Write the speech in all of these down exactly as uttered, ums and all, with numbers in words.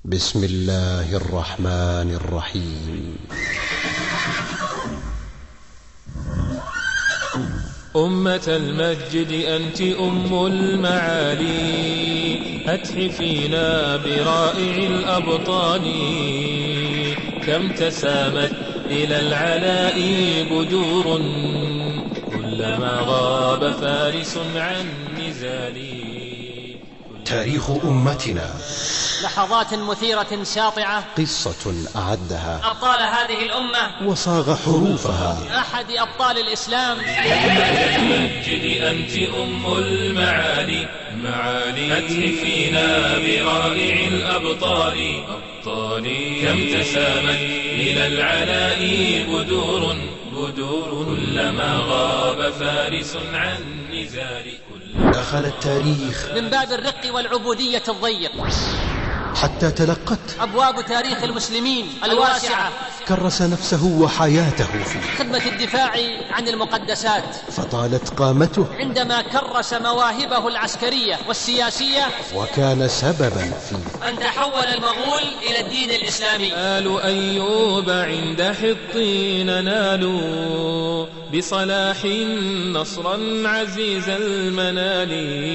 بسم الله الرحمن الرحيم. أمة المجد أنت أم المعالي، أتحفينا برائع الأبطال. كم تسامت إلى العلاء بدور، كلما غاب فارس عن نزال. تاريخ أمتنا لحظات مثيرة ساطعة، قصة أعدها أبطال هذه الأمة وصاغ حروفها أحد أبطال الإسلام. أمة المجد أنت أم المعالي، معالي أتحفينا برائع الأبطال. أبطالي كم تسامت إلى العلاء بدور، بدور كلما غاب فارس عن نزال. دخل التاريخ من باب الرق والعبودية الضيق، حتى تلقت أبواب تاريخ المسلمين الواسعة، كرس نفسه وحياته في خدمة الدفاع عن المقدسات، فطالت قامته عندما كرس مواهبه العسكرية والسياسية، وكان سببا في أن تحول المغول إلى الدين الإسلامي. آل أيوب عند حطين نالوا بصلاح نصرا عزيز المنال،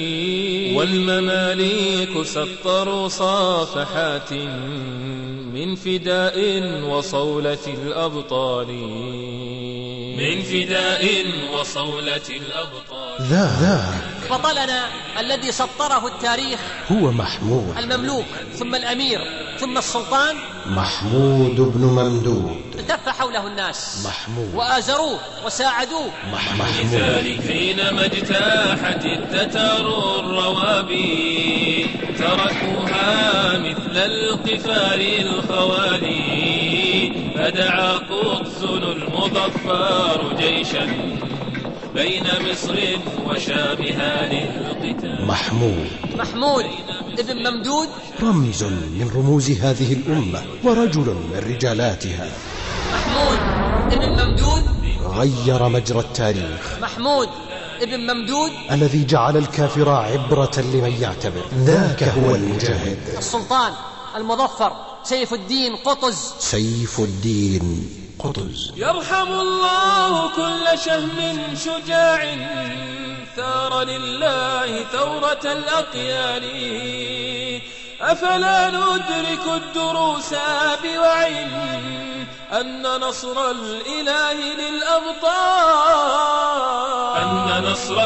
والمماليك سطروا صافحات من فداء وصولة الأبطال، من فداء وصولة الأبطال. ذا ذا بطلنا الذي سطره التاريخ هو محمود، المملوك ثم الأمير ثم السلطان، محمود بن ممدود. التف حوله الناس محمود وآزروه وساعدوه. محمود لذلك حينما اجتاحت التتار الروابي، تركوها مثل القفار الخوالي، فدعا قدس المظفر جيشا بين مصر وشامها للقتال. محمود محمود ابن ممدود رمز من رموز هذه الأمة ورجل من رجالاتها. محمود ابن ممدود غير مجرى التاريخ. محمود ابن ممدود الذي جعل الكافر عبرة لمن يعتبر. ذاك هو المجاهد السلطان المظفر سيف الدين قطز. سيف الدين قطز. يرحم الله كل شهم شجاع، ثار لله ثورة الأقيال. أفلا ندرك الدروس بوعي أن نصر الإله للأبطال، أن نصر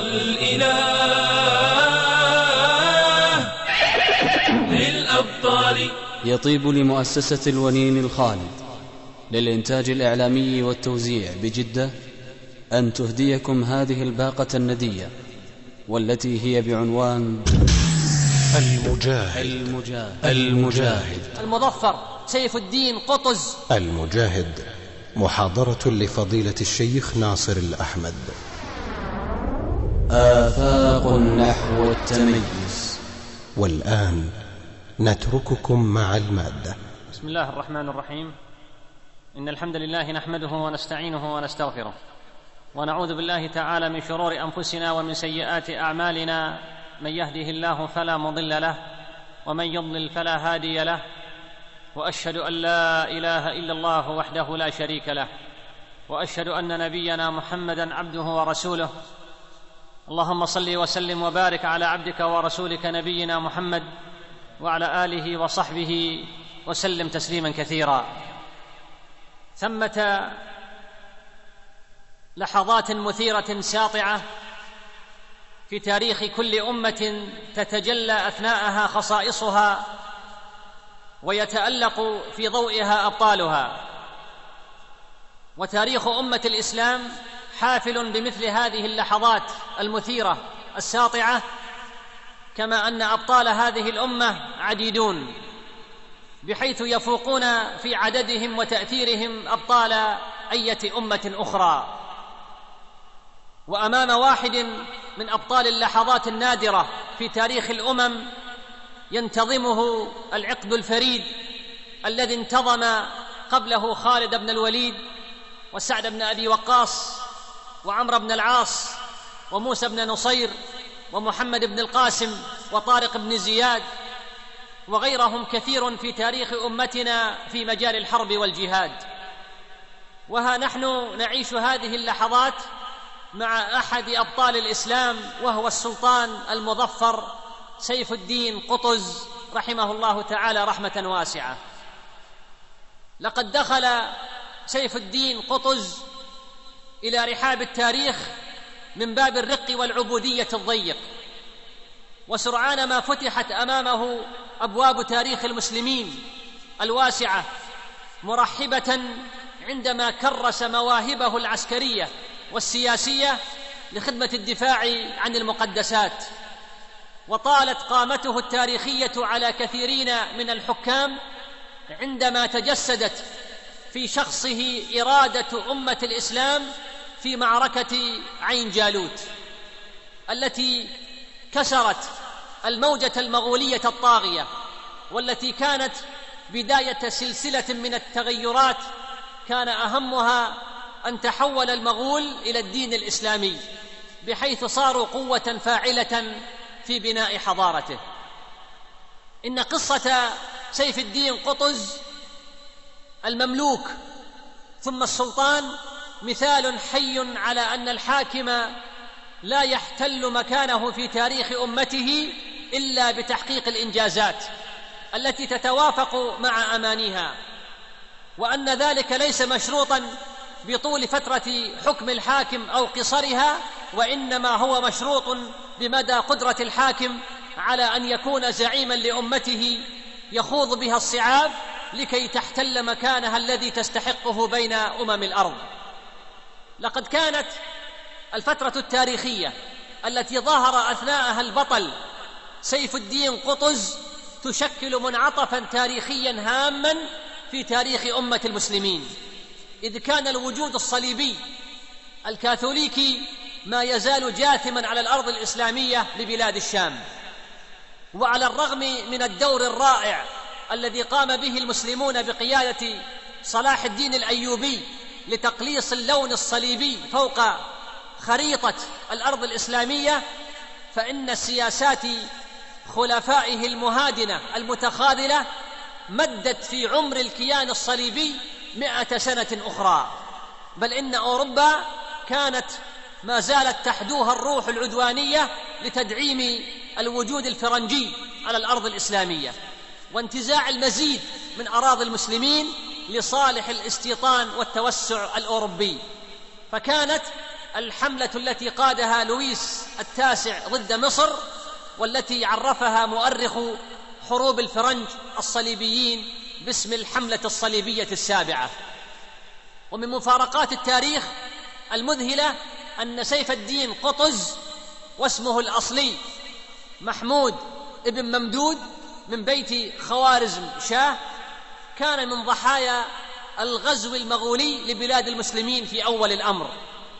الإله للأبطال. يطيب لمؤسسة الونين الخالد للإنتاج الإعلامي والتوزيع بجدة أن تهديكم هذه الباقة الندية، والتي هي بعنوان المجاهد. المجاهد المجاهد المظفر سيف الدين قطز. المجاهد، محاضرة لفضيلة الشيخ ناصر الأحمد. آفاق نحو التميز. والآن نترككم مع المادة. بسم الله الرحمن الرحيم. إن الحمد لله نحمده ونستعينه ونستغفره، ونعوذ بالله تعالى من شرور أنفسنا ومن سيئات أعمالنا. من يهده الله فلا مضل له، ومن يضلل فلا هادي له، وأشهد أن لا إله إلا الله وحده لا شريك له، وأشهد أن نبينا محمدا عبده ورسوله. اللهم صل وسلم وبارك على عبدك ورسولك نبينا محمد وعلى آله وصحبه وسلم تسليما كثيرا. ثمة لحظات مثيرة ساطعة في تاريخ كل أمة تتجلى أثناءها خصائصها ويتألق في ضوئها أبطالها، وتاريخ أمة الإسلام حافل بمثل هذه اللحظات المثيرة الساطعة، كما أن أبطال هذه الأمة عديدون، بحيث يفوقون في عددهم وتأثيرهم أبطال أية أمة أخرى. وأمام واحد من أبطال اللحظات النادرة في تاريخ الأمم ينتظمه العقد الفريد الذي انتظم قبله خالد بن الوليد وسعد بن أبي وقاص وعمرو بن العاص وموسى بن نصير ومحمد بن القاسم وطارق بن زياد وغيرهم كثير في تاريخ أمتنا في مجال الحرب والجهاد. وها نحن نعيش هذه اللحظات مع أحد أبطال الإسلام، وهو السلطان المظفر سيف الدين قطز رحمه الله تعالى رحمة واسعة. لقد دخل سيف الدين قطز إلى رحاب التاريخ من باب الرق والعبودية الضيق، وسرعان ما فتحت أمامه أبواب تاريخ المسلمين الواسعة، مرحبة عندما كرس مواهبه العسكرية والسياسية لخدمة الدفاع عن المقدسات. وطالت قامته التاريخية على كثيرين من الحكام عندما تجسدت في شخصه إرادة أمة الإسلام في معركة عين جالوت التي كسرت الموجة المغولية الطاغية، والتي كانت بداية سلسلة من التغيرات كان أهمها أن تحول المغول إلى الدين الإسلامي، بحيث صاروا قوة فاعلة في بناء حضارته. إن قصة سيف الدين قطز المملوك ثم السلطان مثال حي على أن الحاكم لا يحتل مكانه في تاريخ أمته إلا بتحقيق الإنجازات التي تتوافق مع أمانيها، وأن ذلك ليس مشروطا بطول فترة حكم الحاكم أو قصرها، وإنما هو مشروط بمدى قدرة الحاكم على أن يكون زعيما لأمته يخوض بها الصعاب لكي تحتل مكانها الذي تستحقه بين أمم الأرض. لقد كانت الفترة التاريخية التي ظهر أثناءها البطل سيف الدين قطز تشكل منعطفا تاريخيا هاما في تاريخ أمة المسلمين، إذ كان الوجود الصليبي الكاثوليكي ما يزال جاثما على الأرض الإسلامية لبلاد الشام. وعلى الرغم من الدور الرائع الذي قام به المسلمون بقيادة صلاح الدين الأيوبي لتقليص اللون الصليبي فوق خريطة الأرض الإسلامية، فإن سياسات خلفائه المهادنة المتخاذلة مدت في عمر الكيان الصليبي مئة سنة أخرى، بل إن أوروبا كانت ما زالت تحدوها الروح العدوانية لتدعيم الوجود الفرنجي على الأرض الإسلامية وانتزاع المزيد من أراضي المسلمين لصالح الاستيطان والتوسع الأوروبي. فكانت الحملة التي قادها لويس التاسع ضد مصر، والتي عرفها مؤرخ حروب الفرنج الصليبيين باسم الحملة الصليبية السابعة. ومن مفارقات التاريخ المذهلة أن سيف الدين قطز واسمه الأصلي محمود ابن ممدود من بيت خوارزم شاه كان من ضحايا الغزو المغولي لبلاد المسلمين في أول الأمر،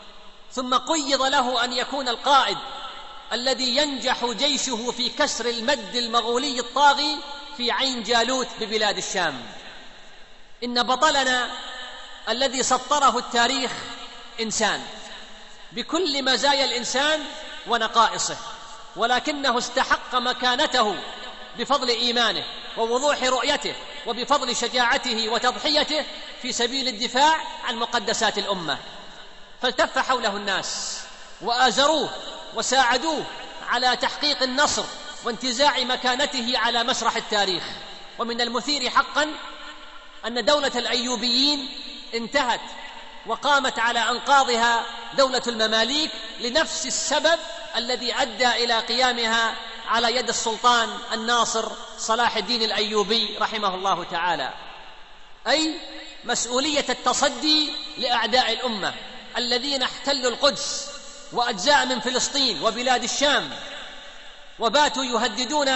ثم قيض له أن يكون القائد الذي ينجح جيشه في كسر المد المغولي الطاغي في عين جالوت ببلاد الشام. إن بطلنا الذي سطره التاريخ إنسان بكل مزايا الإنسان ونقائصه، ولكنه استحق مكانته بفضل إيمانه ووضوح رؤيته وبفضل شجاعته وتضحيته في سبيل الدفاع عن مقدسات الأمة. فالتف حوله الناس وآزروه وساعدوه على تحقيق النصر وانتزاع مكانته على مسرح التاريخ. ومن المثير حقا أن دولة الأيوبيين انتهت وقامت على أنقاضها دولة المماليك لنفس السبب الذي أدى إلى قيامها على يد السلطان الناصر صلاح الدين الأيوبي رحمه الله تعالى، أي مسؤولية التصدي لأعداء الأمة الذين احتلوا القدس وأجزاء من فلسطين وبلاد الشام، وباتوا يهددون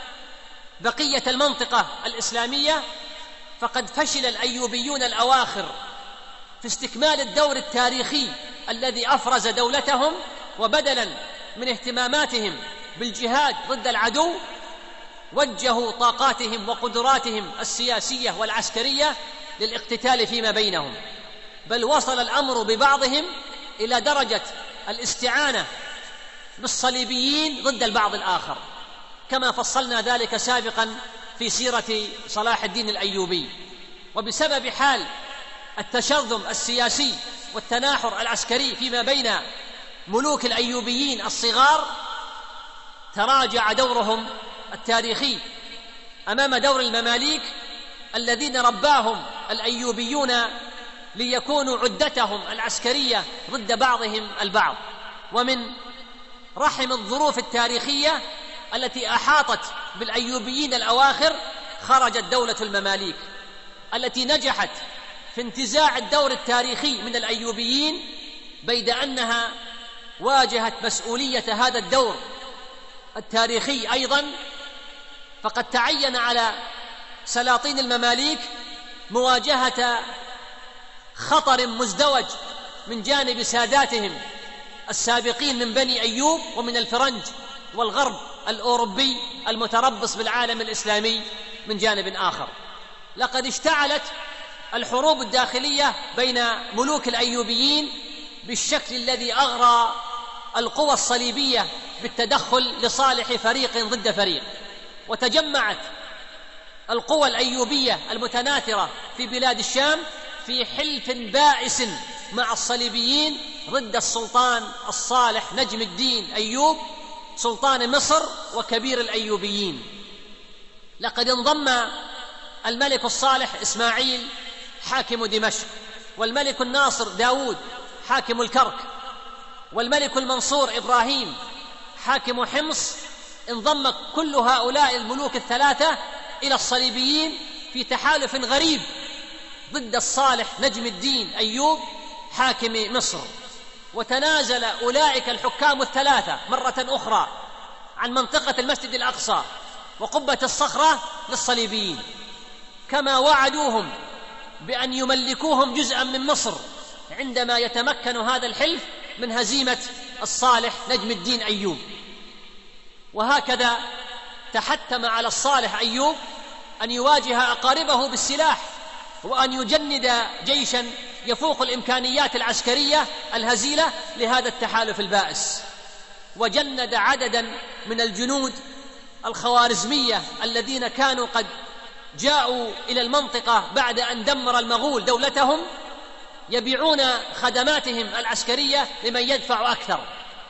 بقية المنطقة الإسلامية. فقد فشل الأيوبيون الأواخر في استكمال الدور التاريخي الذي أفرز دولتهم، وبدلا من اهتماماتهم بالجهاد ضد العدو وجهوا طاقاتهم وقدراتهم السياسية والعسكرية للاقتتال فيما بينهم، بل وصل الأمر ببعضهم إلى درجة الاستعانة بالصليبيين ضد البعض الآخر، كما فصلنا ذلك سابقا في سيرة صلاح الدين الأيوبي، وبسبب حال التشظم السياسي والتناحر العسكري فيما بين ملوك الأيوبيين الصغار تراجع دورهم التاريخي أمام دور المماليك الذين رباهم الأيوبيون ليكونوا عدتهم العسكرية ضد بعضهم البعض. ومن رحم الظروف التاريخية التي أحاطت بالأيوبيين الأواخر خرجت دولة المماليك التي نجحت في انتزاع الدور التاريخي من الأيوبيين، بيد أنها واجهت مسؤولية هذا الدور التاريخي أيضا. فقد تعين على سلاطين المماليك مواجهة خطر مزدوج من جانب ساداتهم السابقين من بني أيوب ومن الفرنج والغرب الأوروبي المتربص بالعالم الإسلامي من جانب آخر. لقد اشتعلت الحروب الداخلية بين ملوك الأيوبيين بالشكل الذي أغرى القوى الصليبية بالتدخل لصالح فريق ضد فريق، وتجمعت القوى الأيوبية المتناثرة في بلاد الشام في حلف بائس مع الصليبيين ضد السلطان الصالح نجم الدين أيوب سلطان مصر وكبير الأيوبيين. لقد انضم الملك الصالح إسماعيل حاكم دمشق، والملك الناصر داود حاكم الكرك، والملك المنصور إبراهيم حاكم حمص. انضم كل هؤلاء الملوك الثلاثة إلى الصليبيين في تحالف غريب ضد الصالح نجم الدين أيوب حاكم مصر. وتنازل أولئك الحكام الثلاثة مرة أخرى عن منطقة المسجد الأقصى وقبة الصخرة للصليبيين، كما وعدوهم بأن يملكوهم جزءا من مصر عندما يتمكن هذا الحلف من هزيمة الصالح نجم الدين أيوب. وهكذا تحتم على الصالح أيوب أن يواجه أقاربه بالسلاح وأن يجند جيشا يفوق الإمكانيات العسكرية الهزيلة لهذا التحالف البائس، وجند عددا من الجنود الخوارزمية الذين كانوا قد جاءوا إلى المنطقة بعد أن دمر المغول دولتهم يبيعون خدماتهم العسكرية لمن يدفع أكثر.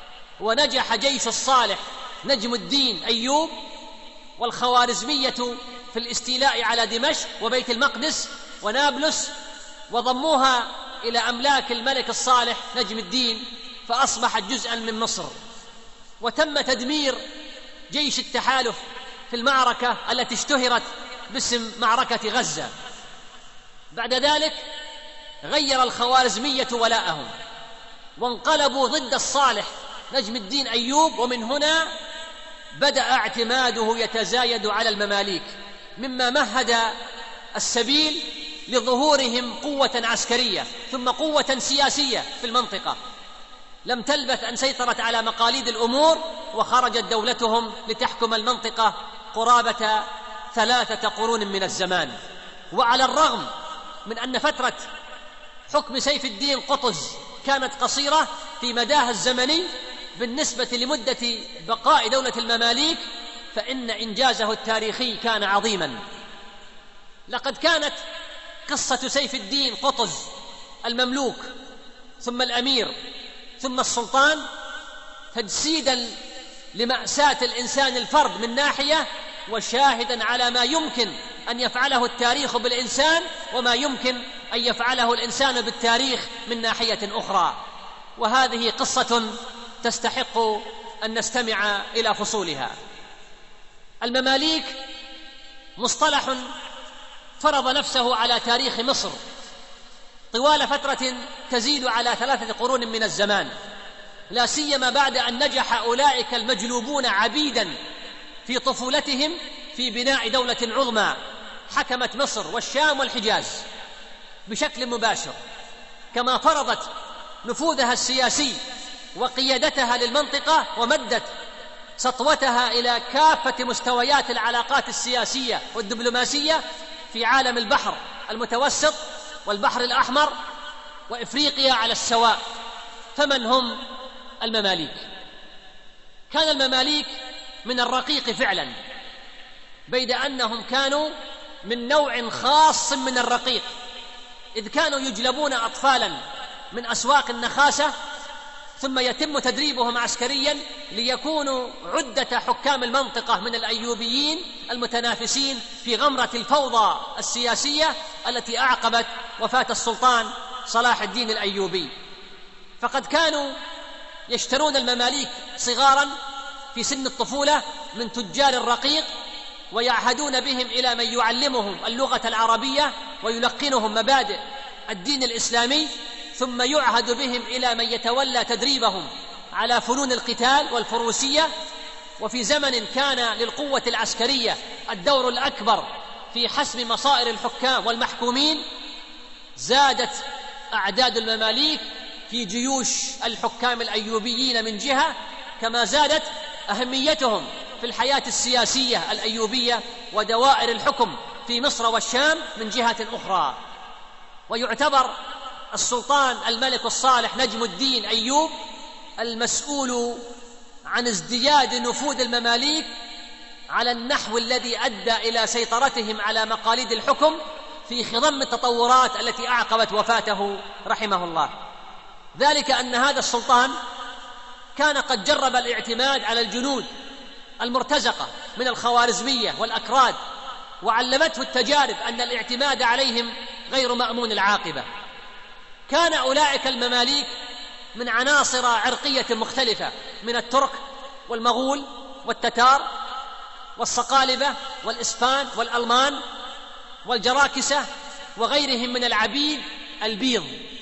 ونجح جيش الصالح نجم الدين أيوب والخوارزمية في الاستيلاء على دمشق وبيت المقدس ونابلس، وضموها إلى أملاك الملك الصالح نجم الدين، فأصبحت جزءا من مصر. وتم تدمير جيش التحالف في المعركة التي اشتهرت باسم معركة غزة. بعد ذلك غير الخوارزمية ولاءهم وانقلبوا ضد الصالح نجم الدين أيوب، ومن هنا بدأ اعتماده يتزايد على المماليك، مما مهد السبيل لظهورهم قوة عسكرية ثم قوة سياسية في المنطقة لم تلبث أن سيطرت على مقاليد الأمور، وخرجت دولتهم لتحكم المنطقة قرابة ثلاثة قرون من الزمان. وعلى الرغم من أن فترة حكم سيف الدين قطز كانت قصيرة في مداها الزمني بالنسبة لمدة بقاء دولة المماليك، فإن إنجازه التاريخي كان عظيما. لقد كانت قصة سيف الدين قطز المملوك ثم الأمير ثم السلطان تجسيدا لمأساة الإنسان الفرد من ناحية، وشاهدا على ما يمكن أن يفعله التاريخ بالإنسان وما يمكن أن يفعله الإنسان بالتاريخ من ناحية أخرى. وهذه قصة تستحق أن نستمع إلى فصولها. المماليك مصطلح فرض نفسه على تاريخ مصر طوال فترة تزيد على ثلاثة قرون من الزمان، لا سيما بعد أن نجح أولئك المجلوبون عبيدا في طفولتهم في بناء دولة عظمى حكمت مصر والشام والحجاز بشكل مباشر، كما فرضت نفوذها السياسي وقيادتها للمنطقة ومدت سطوتها إلى كافة مستويات العلاقات السياسية والدبلوماسية في عالم البحر المتوسط والبحر الأحمر وإفريقيا على السواء. فمن هم المماليك؟ كان المماليك من الرقيق فعلا بيد أنهم كانوا من نوع خاص من الرقيق، إذ كانوا يجلبون أطفالا من أسواق النخاسة ثم يتم تدريبهم عسكريا ليكونوا عدة حكام المنطقة من الأيوبيين المتنافسين في غمرة الفوضى السياسية التي أعقبت وفاة السلطان صلاح الدين الأيوبي. فقد كانوا يشترون المماليك صغارا في سن الطفولة من تجار الرقيق، ويعهدون بهم إلى من يعلمهم اللغة العربية ويلقنهم مبادئ الدين الإسلامي، ثم يعهد بهم إلى من يتولى تدريبهم على فنون القتال والفروسية. وفي زمن كان للقوة العسكرية الدور الأكبر في حسم مصائر الحكام والمحكومين، زادت أعداد المماليك في جيوش الحكام الأيوبيين من جهة، كما زادت أهميتهم في الحياة السياسية الأيوبية ودوائر الحكم في مصر والشام من جهة أخرى. ويعتبر السلطان الملك الصالح نجم الدين أيوب المسؤول عن ازدياد نفوذ المماليك على النحو الذي أدى إلى سيطرتهم على مقاليد الحكم في خضم التطورات التي أعقبت وفاته رحمه الله. ذلك أن هذا السلطان كان قد جرب الاعتماد على الجنود المرتزقة من الخوارزمية والأكراد، وعلمته التجارب أن الاعتماد عليهم غير مأمون العاقبة. كان أولئك المماليك من عناصر عرقية مختلفة من الترك والمغول والتتار والصقالبة والإسبان والألمان والجراكسة وغيرهم من العبيد البيض.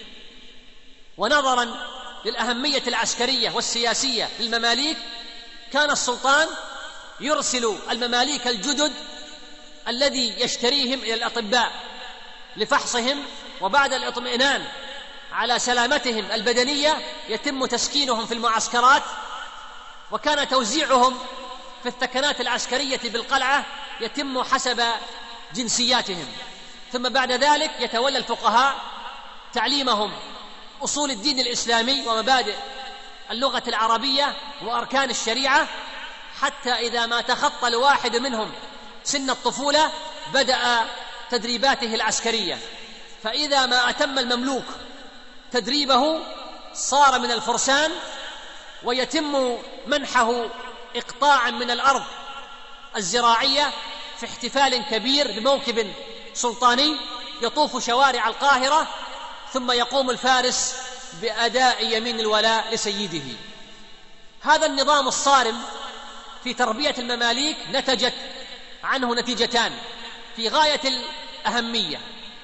ونظرا للأهمية العسكرية والسياسية للمماليك، كان السلطان يرسل المماليك الجدد الذي يشتريهم إلى الأطباء لفحصهم، وبعد الاطمئنان على سلامتهم البدنية يتم تسكينهم في المعسكرات، وكان توزيعهم في الثكنات العسكرية بالقلعة يتم حسب جنسياتهم. ثم بعد ذلك يتولى الفقهاء تعليمهم أصول الدين الإسلامي ومبادئ اللغة العربية وأركان الشريعة، حتى إذا ما تخطى الواحد منهم سن الطفولة بدأ تدريباته العسكرية. فإذا ما أتم المملوك تدريبه صار من الفرسان، ويتم منحه إقطاعا من الأرض الزراعية في احتفال كبير بموكب سلطاني يطوف شوارع القاهرة، ثم يقوم الفارس بأداء يمين الولاء لسيده. هذا النظام الصارم في تربية المماليك نتجت عنه نتيجتان في غاية الأهمية.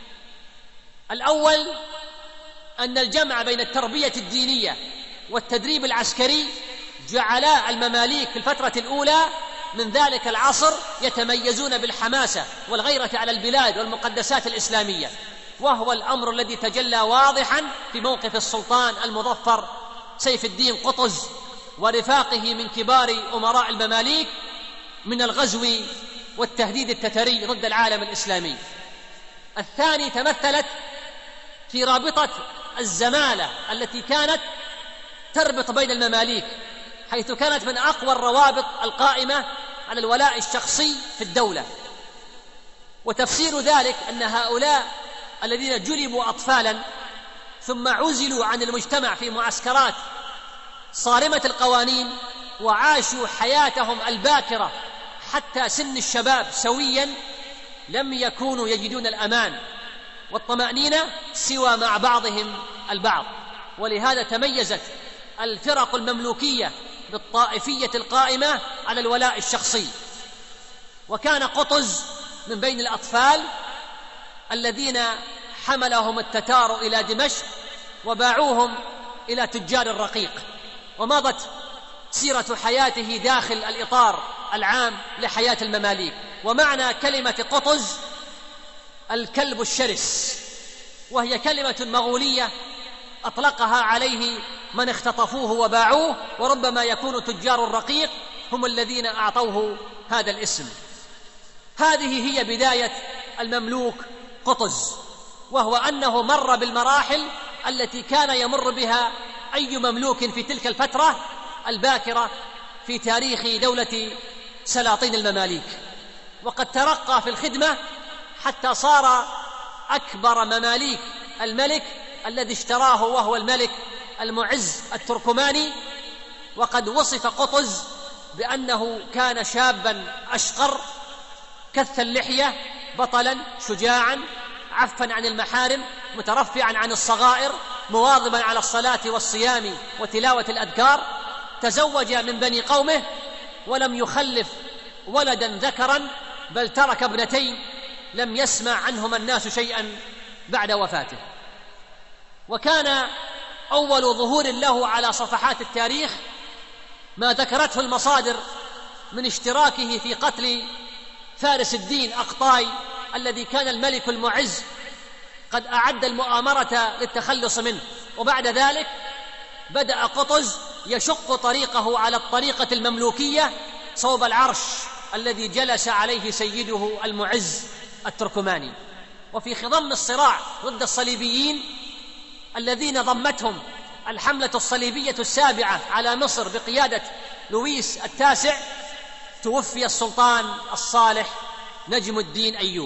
الأول أن الجمع بين التربية الدينية والتدريب العسكري جعلا المماليك في الفترة الأولى من ذلك العصر يتميزون بالحماسة والغيرة على البلاد والمقدسات الإسلامية، وهو الأمر الذي تجلى واضحا في موقف السلطان المظفر سيف الدين قطز ورفاقه من كبار أمراء المماليك من الغزو والتهديد التتري ضد العالم الإسلامي. الثاني تمثلت في رابطة الزمالة التي كانت تربط بين المماليك، حيث كانت من أقوى الروابط القائمة على الولاء الشخصي في الدولة. وتفسير ذلك أن هؤلاء الذين جلبوا أطفالا ثم عزلوا عن المجتمع في معسكرات صارمة القوانين وعاشوا حياتهم الباكرة حتى سن الشباب سويا، لم يكونوا يجدون الأمان والطمأنينة سوى مع بعضهم البعض. ولهذا تميزت الفرق المملوكية بالطائفية القائمة على الولاء الشخصي. وكان قطز من بين الأطفال الذين حملهم التتار إلى دمشق وباعوهم إلى تجار الرقيق، ومضت سيرة حياته داخل الإطار العام لحياة المماليك. ومعنى كلمة قطز الكلب الشرس، وهي كلمة مغولية أطلقها عليه من اختطفوه وباعوه، وربما يكون تجار الرقيق هم الذين أعطوه هذا الاسم. هذه هي بداية المملوك قطز، وهو أنه مر بالمراحل التي كان يمر بها أي مملوك في تلك الفترة الباكرة في تاريخ دولة سلاطين المماليك. وقد ترقى في الخدمة حتى صار أكبر مماليك الملك الذي اشتراه، وهو الملك المعز التركماني. وقد وصف قطز بأنه كان شابا أشقر كث اللحية، بطلا شجاعا عفا عن المحارم، مترفعا عن الصغائر، مواظبا على الصلاة والصيام وتلاوة الأذكار. تزوج من بني قومه ولم يخلف ولدا ذكرا، بل ترك ابنتين لم يسمع عنهما الناس شيئا بعد وفاته. وكان أول ظهور له على صفحات التاريخ ما ذكرته المصادر من اشتراكه في قتل فارس الدين أقطاي الذي كان الملك المعز قد أعد المؤامرة للتخلص منه. وبعد ذلك بدأ قطز يشق طريقه على الطريقة المملوكية صوب العرش الذي جلس عليه سيده المعز التركماني. وفي خضم الصراع ضد الصليبيين الذين ضمتهم الحملة الصليبية السابعة على مصر بقيادة لويس التاسع، توفي السلطان الصالح نجم الدين أيوب،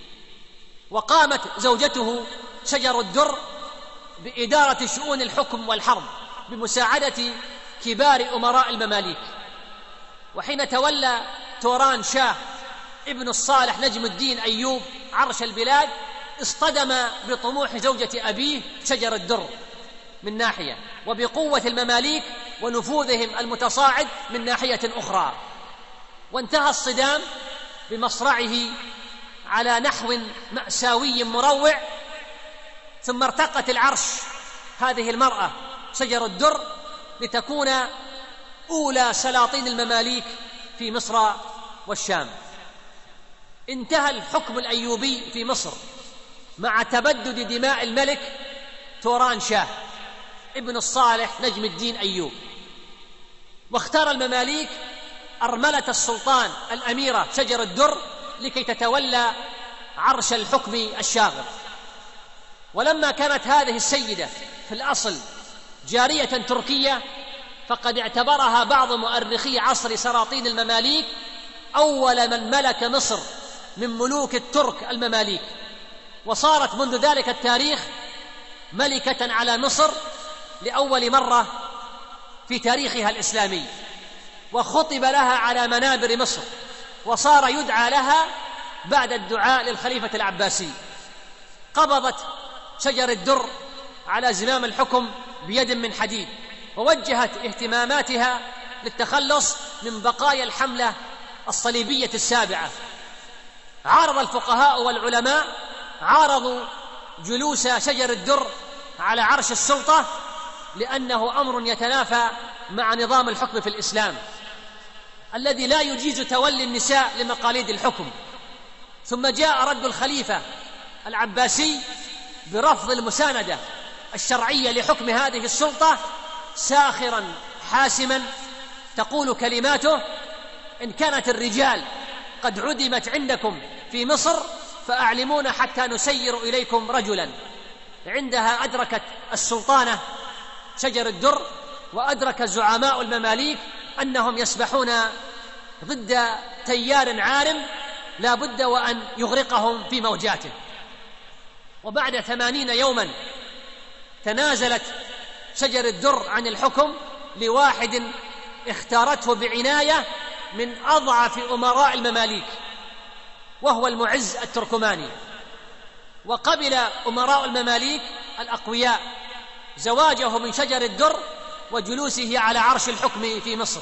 وقامت زوجته شجر الدر بإدارة شؤون الحكم والحرب بمساعدة كبار أمراء المماليك. وحين تولى توران شاه ابن الصالح نجم الدين أيوب عرش البلاد، اصطدم بطموح زوجة أبيه شجر الدر من ناحية، وبقوة المماليك ونفوذهم المتصاعد من ناحية أخرى، وانتهى الصدام بمصرعه على نحو مأساوي مروع. ثم ارتقت العرش هذه المرأة شجر الدر لتكون أولى سلاطين المماليك في مصر والشام. انتهى الحكم الأيوبي في مصر مع تبدد دماء الملك توران شاه ابن الصالح نجم الدين أيوب، واختار المماليك أرملة السلطان الأميرة شجر الدر لكي تتولى عرش الحكم الشاغر. ولما كانت هذه السيدة في الأصل جارية تركية، فقد اعتبرها بعض مؤرخي عصر سلاطين المماليك أول من ملك مصر من ملوك الترك المماليك، وصارت منذ ذلك التاريخ ملكة على مصر لأول مرة في تاريخها الإسلامي، وخطب لها على منابر مصر، وصار يدعى لها بعد الدعاء للخليفة العباسي. قبضت شجر الدر على زمام الحكم بيد من حديد، ووجهت اهتماماتها للتخلص من بقايا الحملة الصليبية السابعة. عارض الفقهاء والعلماء عارضوا جلوس شجر الدر على عرش السلطة لأنه أمر يتنافى مع نظام الحكم في الإسلام الذي لا يجيز تولي النساء لمقاليد الحكم. ثم جاء رد الخليفة العباسي برفض المساندة الشرعية لحكم هذه السلطة، ساخرا حاسما تقول كلماته: إن كانت الرجال قد عدمت عندكم في مصر فأعلمونا حتى نسير إليكم رجلا. عندها أدركت السلطانة شجر الدر وأدرك زعماء المماليك أنهم يسبحون ضد تيار عارم لا بد وأن يغرقهم في موجاته. وبعد ثمانين يوما تنازلت شجر الدر عن الحكم لواحد اختارته بعناية من أضعف أمراء المماليك، وهو المعز التركماني. وقبل أمراء المماليك الأقوياء زواجه من شجر الدر وجلوسه على عرش الحكم في مصر،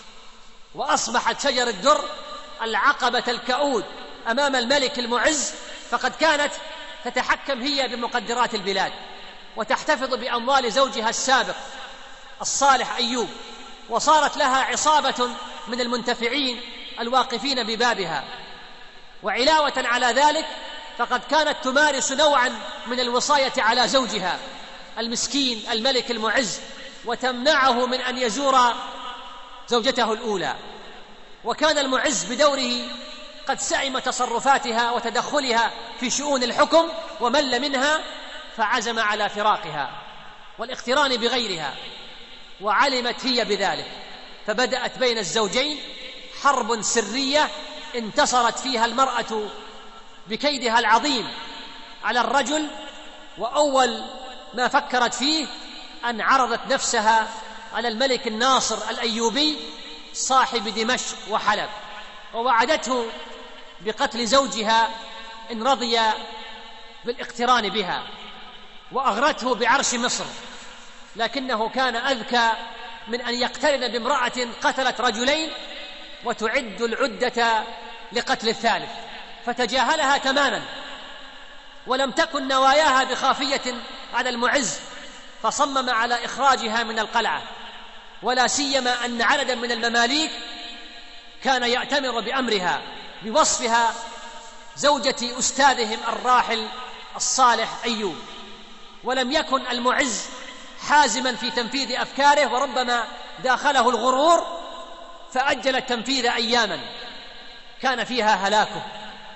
وأصبحت شجر الدر العقبة الكؤود أمام الملك المعز، فقد كانت تتحكم هي بمقدرات البلاد وتحتفظ بأموال زوجها السابق الصالح أيوب، وصارت لها عصابة من المنتفعين الواقفين ببابها. وعلاوة على ذلك فقد كانت تمارس نوعا من الوصاية على زوجها المسكين الملك المعز، وتمنعه من أن يزور زوجته الأولى. وكان المعز بدوره قد سئم تصرفاتها وتدخلها في شؤون الحكم ومل منها، فعزم على فراقها والاقتران بغيرها، وعلمت هي بذلك، فبدأت بين الزوجين حرب سرية انتصرت فيها المرأة بكيدها العظيم على الرجل، وأول ما فكرت فيه أن عرضت نفسها على الملك الناصر الأيوبي صاحب دمشق وحلب، ووعدته بقتل زوجها إن رضي بالاقتران بها، وأغرته بعرش مصر، لكنه كان أذكى من أن يقترن بامرأة قتلت رجلين وتعد العدة لقتل الثالث، فتجاهلها تماما، ولم تكن نواياها بخافية على المعز، فصمم على إخراجها من القلعة، ولا سيما أن عددا من المماليك كان يأتمر بأمرها بوصفها زوجة أستاذهم الراحل الصالح أيوب. ولم يكن المعز حازما في تنفيذ أفكاره، وربما داخله الغرور فأجل التنفيذ أياما كان فيها هلاكه،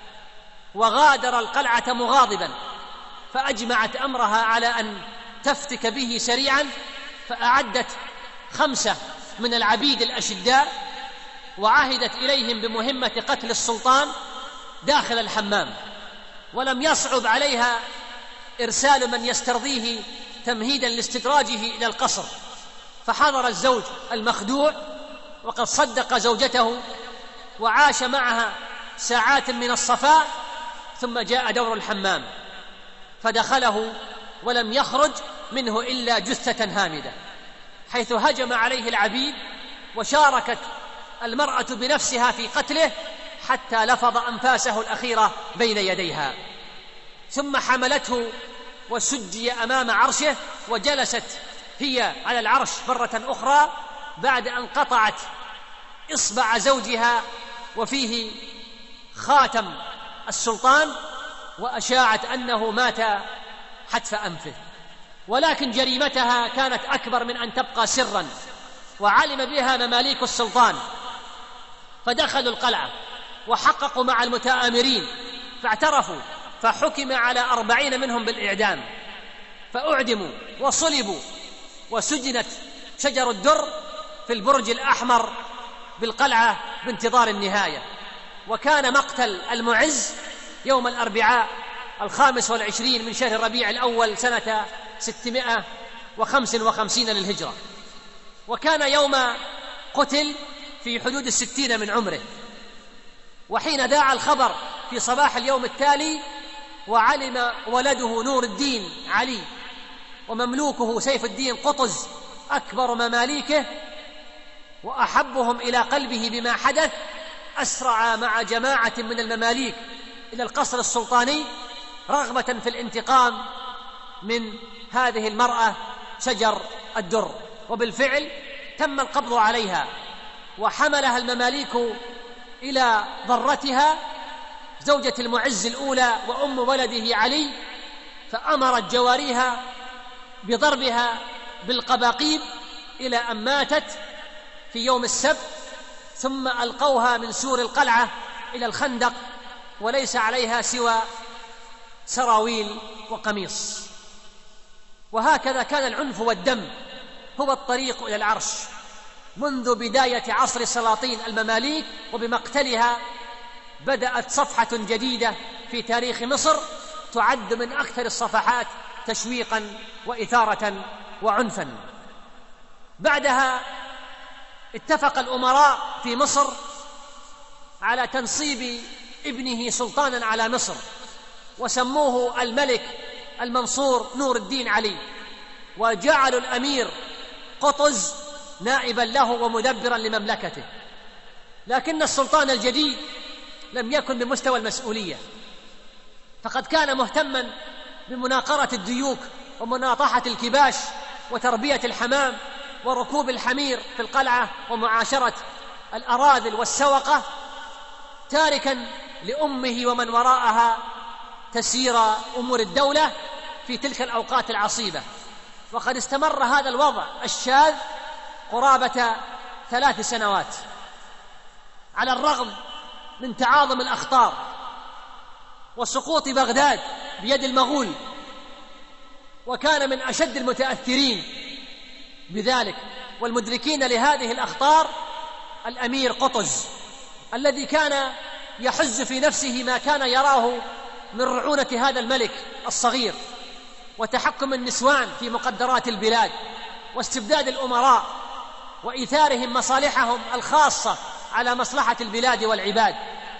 وغادر القلعة مغاضبا، فأجمعت أمرها على أن تفتك به سريعا، فأعدت خمسة من العبيد الأشداء وعهدت إليهم بمهمة قتل السلطان داخل الحمام، ولم يصعب عليها إرسال من يسترضيه تمهيدا لاستدراجه إلى القصر، فحضر الزوج المخدوع وقد صدق زوجته وعاش معها ساعات من الصفاء، ثم جاء دور الحمام فدخله ولم يخرج منه إلا جثة هامدة، حيث هجم عليه العبيد وشاركت المرأة بنفسها في قتله حتى لفظ أنفاسه الأخيرة بين يديها، ثم حملته وسجي أمام عرشه، وجلست هي على العرش مرة أخرى بعد أن قطعت إصبع زوجها وفيه خاتم السلطان، وأشاعت أنه مات حتف أنفه. ولكن جريمتها كانت أكبر من أن تبقى سرا، وعلم بها مماليك السلطان، فدخلوا القلعة وحققوا مع المتآمرين فاعترفوا، فحكم على أربعين منهم بالإعدام، فأعدموا وصلبوا، وسجنت شجر الدر في البرج الأحمر بالقلعة بانتظار النهاية. وكان مقتل المعز يوم الأربعاء الخامس والعشرين من شهر ربيع الأول سنة ستمائة وخمس وخمسين للهجرة، وكان يوم قتل في حدود الستين من عمره. وحين ذاع الخبر في صباح اليوم التالي وعلم ولده نور الدين علي ومملوكه سيف الدين قطز أكبر مماليكه وأحبهم إلى قلبه بما حدث، أسرع مع جماعة من المماليك إلى القصر السلطاني رغبة في الانتقام من هذه المرأة شجر الدر. وبالفعل تم القبض عليها، وحملها المماليك إلى ضرتها زوجة المعز الأولى وأم ولده علي، فأمرت جواريها بضربها بالقباقيب إلى أن ماتت في يوم السبت، ثم ألقوها من سور القلعة إلى الخندق وليس عليها سوى سراويل وقميص. وهكذا كان العنف والدم هو الطريق إلى العرش منذ بداية عصر سلاطين المماليك، وبمقتلها بدأت صفحة جديدة في تاريخ مصر تعد من أكثر الصفحات تشويقا وإثارة وعنفا. بعدها اتفق الأمراء في مصر على تنصيب ابنه سلطانا على مصر، وسموه الملك المنصور نور الدين علي، وجعلوا الأمير قطز نائبا له ومدبرا لمملكته. لكن السلطان الجديد لم يكن بمستوى المسؤولية، فقد كان مهتما بمناقرة الديوك ومناطحة الكباش وتربية الحمام وركوب الحمير في القلعة ومعاشرة الأراذل والسوقة، تاركا لأمه ومن وراءها تسير أمور الدولة في تلك الأوقات العصيبة. وقد استمر هذا الوضع الشاذ قرابة ثلاث سنوات على الرغم من تعاظم الأخطار وسقوط بغداد بيد المغول. وكان من أشد المتأثرين بذلك والمدركين لهذه الأخطار الأمير قطز، الذي كان يحز في نفسه ما كان يراه من رعونة هذا الملك الصغير وتحكم النسوان في مقدرات البلاد واستبداد الأمراء وإيثارهم مصالحهم الخاصة على مصلحة البلاد والعباد.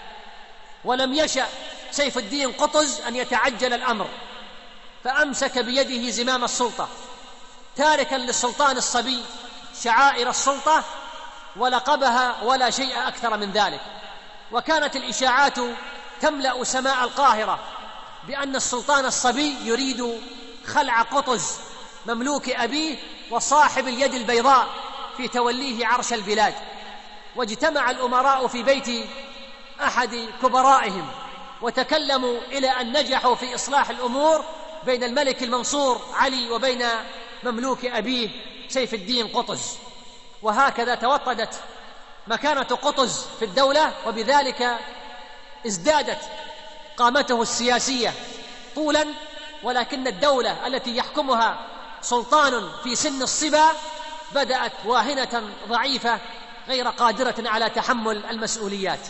ولم يشأ سيف الدين قطز أن يتعجل الأمر، فأمسك بيده زمام السلطة تاركا للسلطان الصبي شعائر السلطة ولقبها ولا شيء أكثر من ذلك. وكانت الإشاعات تملأ سماء القاهرة بأن السلطان الصبي يريد خلع قطز مملوك أبيه وصاحب اليد البيضاء في توليه عرش البلاد. واجتمع الأمراء في بيت أحد كبرائهم وتكلموا إلى أن نجحوا في إصلاح الأمور بين الملك المنصور علي وبين مملوك أبيه سيف الدين قطز. وهكذا توطدت مكانة قطز في الدولة، وبذلك ازدادت قامته السياسية طولا. ولكن الدولة التي يحكمها سلطان في سن الصبا بدأت واهنة ضعيفة غير قادرة على تحمل المسؤوليات.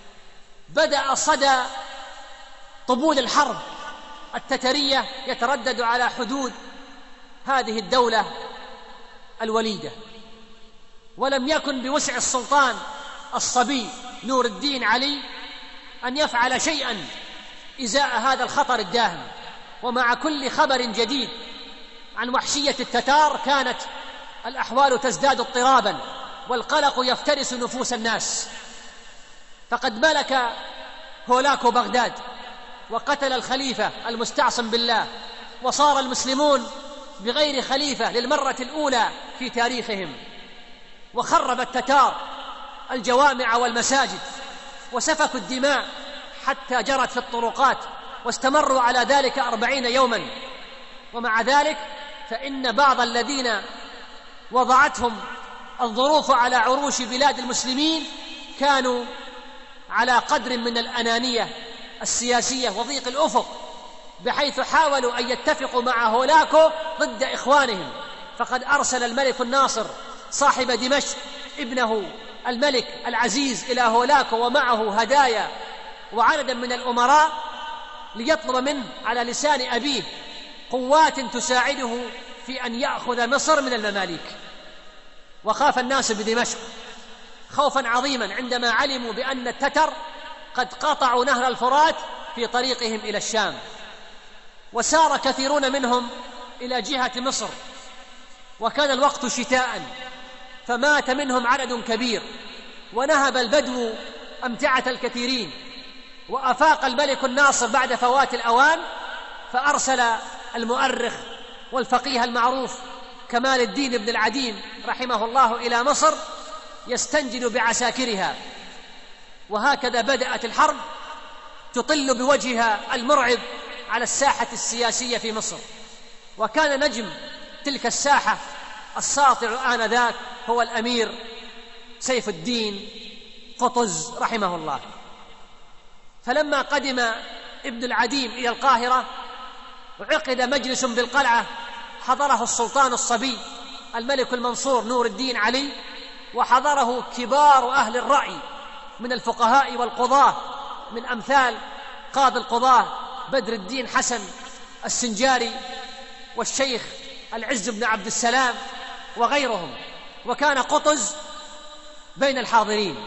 بدأ صدى طبول الحرب التترية يتردد على حدود هذه الدولة الوليدة، ولم يكن بوسع السلطان الصبي نور الدين علي أن يفعل شيئا إزاء هذا الخطر الداهم. ومع كل خبر جديد عن وحشية التتار كانت الأحوال تزداد اضطرابا والقلق يفترس نفوس الناس. فقد ملك هولاكو بغداد وقتل الخليفة المستعصم بالله، وصار المسلمون بغير خليفة للمرة الأولى في تاريخهم. وخرب التتار الجوامع والمساجد وسفكوا الدماء حتى جرت في الطرقات، واستمروا على ذلك أربعين يوما. ومع ذلك فإن بعض الذين وضعتهم الظروف على عروش بلاد المسلمين كانوا على قدر من الأنانية السياسية وضيق الأفق، بحيث حاولوا أن يتفقوا مع هولاكو ضد إخوانهم. فقد أرسل الملك الناصر صاحب دمشق ابنه الملك العزيز إلى هولاكو ومعه هدايا وعددا من الأمراء ليطلب منه على لسان أبيه قوات تساعده في أن يأخذ مصر من المماليك. وخاف الناس بدمشق خوفا عظيما عندما علموا بأن التتر قد قطعوا نهر الفرات في طريقهم إلى الشام، وسار كثيرون منهم إلى جهة مصر، وكان الوقت شتاء فمات منهم عدد كبير، ونهب البدو أمتعة الكثيرين. وأفاق الملك الناصر بعد فوات الأوان فأرسل المؤرخ والفقيه المعروف كمال الدين بن العديم رحمه الله إلى مصر يستنجد بعساكرها. وهكذا بدأت الحرب تطل بوجهها المرعب على الساحة السياسية في مصر. وكان نجم تلك الساحة الساطع آنذاك هو الأمير سيف الدين قطز رحمه الله. فلما قدم ابن العديم إلى القاهرة وعقد مجلس بالقلعة حضره السلطان الصبي الملك المنصور نور الدين علي، وحضره كبار أهل الرأي من الفقهاء والقضاة، من أمثال قاضي القضاة بدر الدين حسن السنجاري والشيخ العز بن عبد السلام وغيرهم. وكان قطز بين الحاضرين،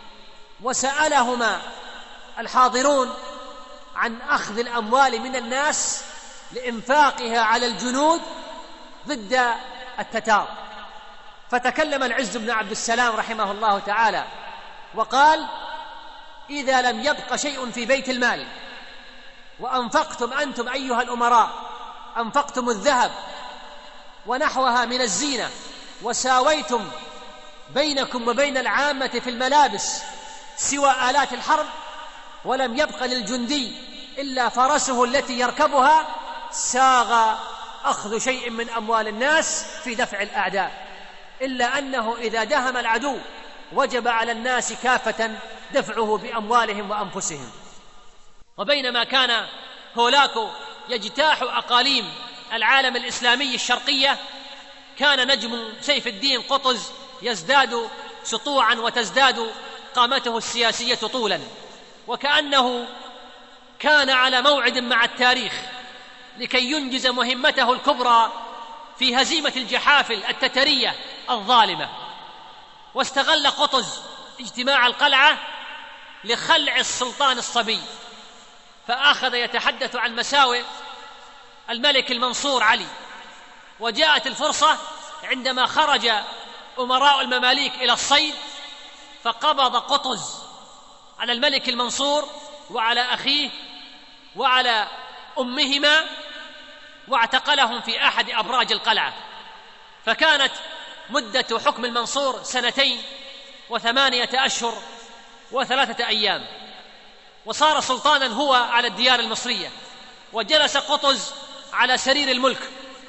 وسألهما الحاضرون عن أخذ الأموال من الناس لإنفاقها على الجنود ضد التتار. فتكلم العز بن عبد السلام رحمه الله تعالى وقال: إذا لم يبق شيء في بيت المال وأنفقتم أنتم أيها الأمراء أنفقتم الذهب ونحوها من الزينة وساويتم بينكم وبين العامة في الملابس سوى آلات الحرب، ولم يبق للجندي إلا فرسه التي يركبها، ساغ أخذ شيء من أموال الناس في دفع الأعداء، إلا أنه إذا دهم العدو وجب على الناس كافة دفعه بأموالهم وأنفسهم. وبينما كان هولاكو يجتاح أقاليم العالم الإسلامي الشرقية، كان نجم سيف الدين قطز يزداد سطوعا وتزداد قامته السياسية طولا. وكأنه كان على موعد مع التاريخ لكي ينجز مهمته الكبرى في هزيمة الجحافل التترية الظالمة. واستغل قطز اجتماع القلعة لخلع السلطان الصبي، فأخذ يتحدث عن مساوئ الملك المنصور علي. وجاءت الفرصة عندما خرج أمراء المماليك إلى الصيد، فقبض قطز على الملك المنصور وعلى أخيه وعلى أمهما واعتقلهم في أحد أبراج القلعة. فكانت مدة حكم المنصور سنتين وثمانية أشهر وثلاثة أيام، وصار سلطانا هو على الديار المصرية. وجلس قطز على سرير الملك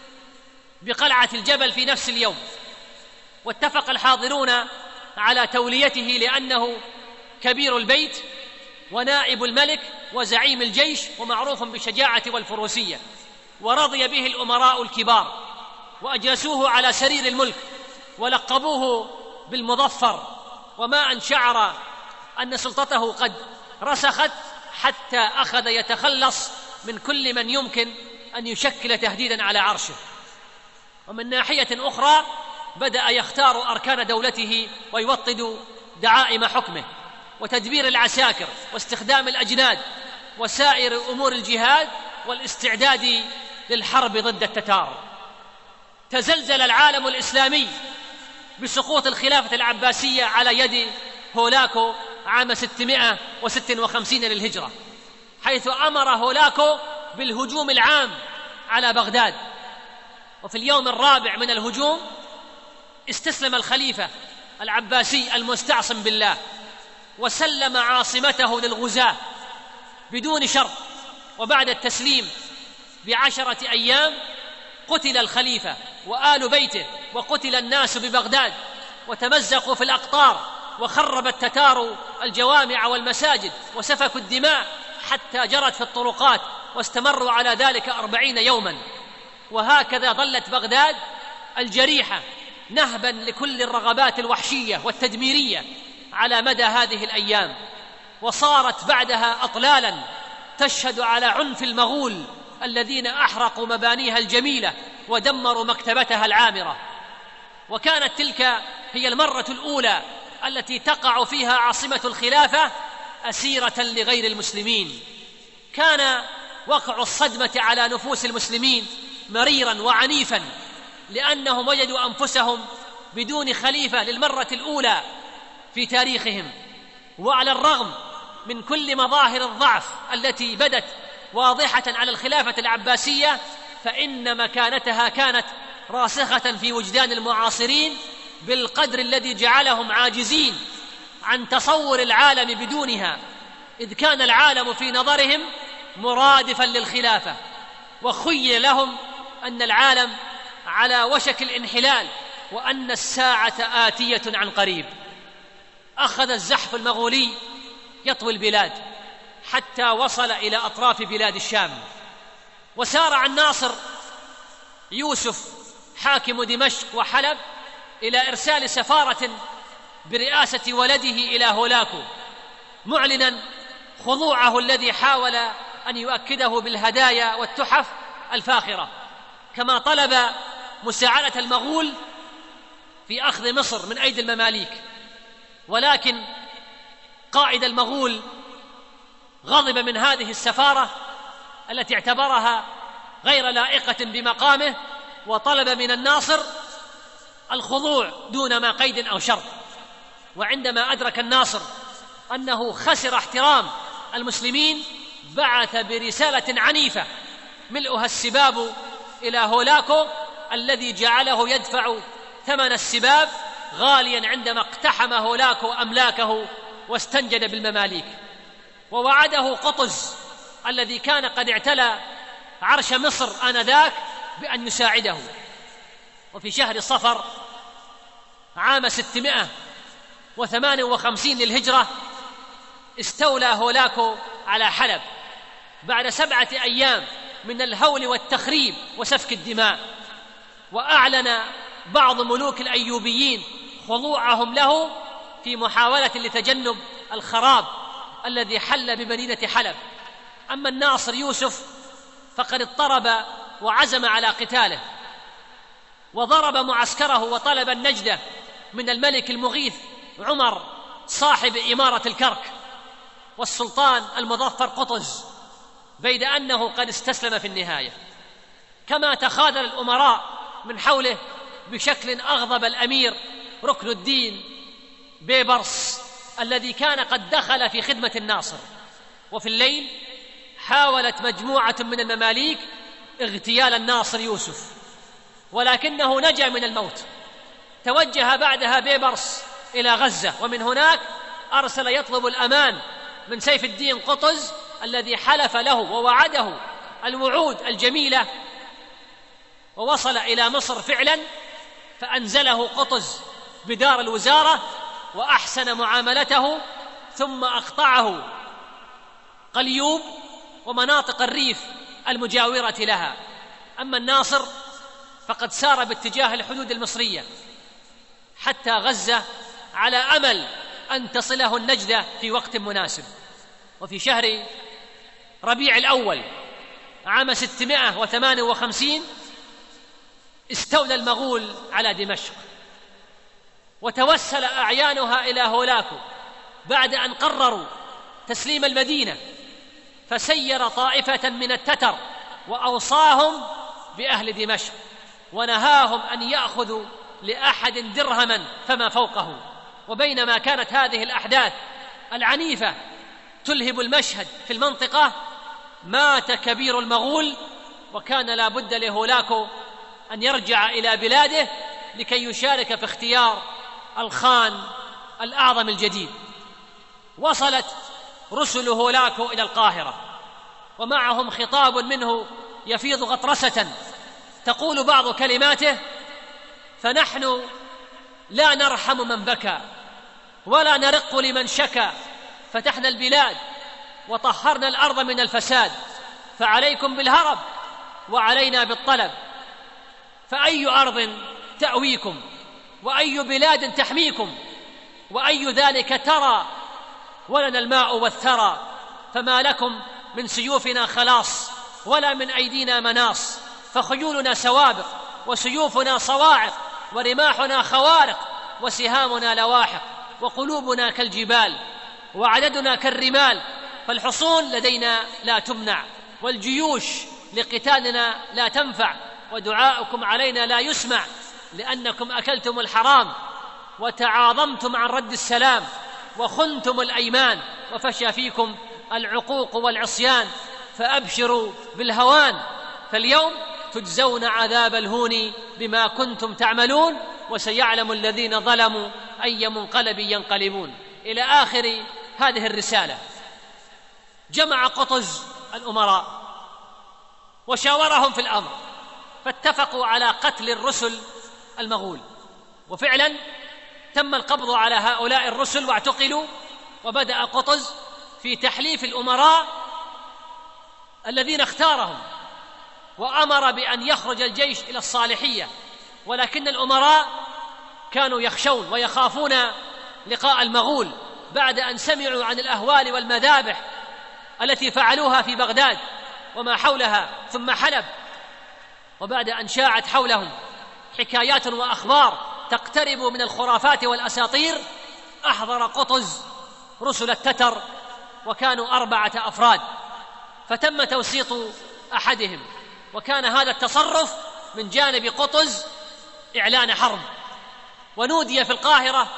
بقلعة الجبل في نفس اليوم، واتفق الحاضرون على توليته لأنه كبير البيت ونائب الملك وزعيم الجيش ومعروف بالشجاعة والفروسية، ورضي به الأمراء الكبار وأجلسوه على سرير الملك ولقبوه بالمظفر. وما أن شعر أن سلطته قد رسخت حتى أخذ يتخلص من كل من يمكن أن يشكل تهديدا على عرشه. ومن ناحية أخرى بدأ يختار أركان دولته ويوطد دعائم حكمه وتدبير العساكر واستخدام الأجناد وسائر أمور الجهاد والاستعداد للحرب ضد التتار. تزلزل العالم الإسلامي بسقوط الخلافة العباسية على يد هولاكو عام ستمائة وستة وخمسين للهجرة، حيث أمر هولاكو بالهجوم العام على بغداد. وفي اليوم الرابع من الهجوم استسلم الخليفة العباسي المستعصم بالله وسلم عاصمته للغزاة بدون شرط. وبعد التسليم بعشرة أيام قتل الخليفة وآل بيته، وقتل الناس ببغداد وتمزقوا في الأقطار، وخرب التتار الجوامع والمساجد وسفكوا الدماء حتى جرت في الطرقات، واستمروا على ذلك أربعين يوما. وهكذا ظلت بغداد الجريحة نهبا لكل الرغبات الوحشية والتدميرية على مدى هذه الأيام، وصارت بعدها أطلالا تشهد على عنف المغول الذين أحرقوا مبانيها الجميلة ودمروا مكتبتها العامرة. وكانت تلك هي المرة الأولى التي تقع فيها عاصمة الخلافة أسيرة لغير المسلمين. كان وقع الصدمة على نفوس المسلمين مريرا وعنيفا، لأنهم وجدوا أنفسهم بدون خليفة للمرة الأولى في تاريخهم. وعلى الرغم من كل مظاهر الضعف التي بدت واضحة على الخلافة العباسية، فإن مكانتها كانت راسخة في وجدان المعاصرين بالقدر الذي جعلهم عاجزين عن تصور العالم بدونها، إذ كان العالم في نظرهم مرادفا للخلافة، وخيل لهم أن العالم على وشك الانحلال وأن الساعة آتية عن قريب. أخذ الزحف المغولي يطوي البلاد حتى وصل إلى أطراف بلاد الشام، وسارع الناصر يوسف حاكم دمشق وحلب إلى إرسال سفارة برئاسة ولده إلى هولاكو، معلنا خضوعه الذي حاول أن يؤكده بالهدايا والتحف الفاخرة، كما طلب مساعدة المغول في أخذ مصر من أيدي المماليك. ولكن قائد المغول غضب من هذه السفارة التي اعتبرها غير لائقة بمقامه، وطلب من الناصر الخضوع دون ما قيد أو شرط. وعندما أدرك الناصر أنه خسر احترام المسلمين، بعث برسالة عنيفة ملؤها السباب إلى هولاكو، الذي جعله يدفع ثمن السباب غاليا عندما اقتحم هولاكو أملاكه واستنجد بالمماليك. ووعده قطز الذي كان قد اعتلى عرش مصر آنذاك بأن يساعده. وفي شهر صفر عام ستمائة وثمانية وخمسين للهجرة استولى هولاكو على حلب بعد سبعة أيام من الهول والتخريب وسفك الدماء. وأعلن بعض ملوك الأيوبيين خضوعهم له في محاولة لتجنب الخراب الذي حل بمدينة حلب. أما الناصر يوسف فقد اضطرب وعزم على قتاله، وضرب معسكره وطلب النجدة من الملك المغيث عمر صاحب إمارة الكرك والسلطان المظفر قطز، بيد أنه قد استسلم في النهاية. كما تخاذل الأمراء من حوله بشكل أغضب الأمير ركن الدين بيبرس الذي كان قد دخل في خدمة الناصر. وفي الليل حاولت مجموعة من المماليك اغتيال الناصر يوسف، ولكنه نجا من الموت. توجه بعدها بيبرس إلى غزة، ومن هناك أرسل يطلب الأمان من سيف الدين قطز الذي حلف له ووعده الوعود الجميلة، ووصل إلى مصر فعلا، فأنزله قطز بدار الوزارة وأحسن معاملته، ثم أقطعه قليوب ومناطق الريف المجاورة لها. أما الناصر فقد سار باتجاه الحدود المصرية حتى غزة على أمل أن تصله النجدة في وقت مناسب. وفي شهر ربيع الأول عام ستمائة وثمانية وخمسين استولى المغول على دمشق، وتوسل أعيانها إلى هولاكو بعد أن قرروا تسليم المدينة، فسير طائفة من التتر وأوصاهم بأهل دمشق، ونهاهم أن يأخذوا لأحد درهما فما فوقه. وبينما كانت هذه الأحداث العنيفة تلهب المشهد في المنطقة، مات كبير المغول، وكان لا بد لهولاكو أن يرجع إلى بلاده لكي يشارك في اختيار الخان الأعظم الجديد. وصلت رسل هولاكو إلى القاهرة، ومعهم خطاب منه يفيض غطرسة تقول بعض كلماته: فنحن لا نرحم من بكى ولا نرق لمن شكى، فتحنا البلاد وطهرنا الأرض من الفساد، فعليكم بالهرب وعلينا بالطلب، فأي أرض تأويكم وأي بلاد تحميكم، وأي ذلك ترى ولنا الماء والثرى، فما لكم من سيوفنا خلاص ولا من أيدينا مناص، فخيولنا سوابق وسيوفنا صواعق ورماحنا خوارق وسهامنا لواحق، وقلوبنا كالجبال وعددنا كالرمال، فالحصون لدينا لا تمنع والجيوش لقتالنا لا تنفع، ودعاؤكم علينا لا يسمع، لأنكم أكلتم الحرام وتعاظمتم عن رد السلام وخنتم الأيمان، وفشى فيكم العقوق والعصيان، فأبشروا بالهوان، فاليوم تجزون عذاب الهون بما كنتم تعملون، وسيعلم الذين ظلموا أي منقلب ينقلبون. إلى آخر هذه الرسالة. جمع قطز الأمراء وشاورهم في الأمر، فاتفقوا على قتل الرسل المغول، وفعلا تم القبض على هؤلاء الرسل واعتقلوا. وبدأ قطز في تحليف الأمراء الذين اختارهم، وأمر بأن يخرج الجيش إلى الصالحية، ولكن الأمراء كانوا يخشون ويخافون لقاء المغول بعد أن سمعوا عن الأهوال والمذابح التي فعلوها في بغداد وما حولها ثم حلب، وبعد أن شاعت حولهم حكايات وأخبار تقترب من الخرافات والأساطير، أحضر قطز رسل التتر، وكانوا أربعة أفراد، فتم توسيط أحدهم، وكان هذا التصرف من جانب قطز إعلان حرب، ونودي في القاهرة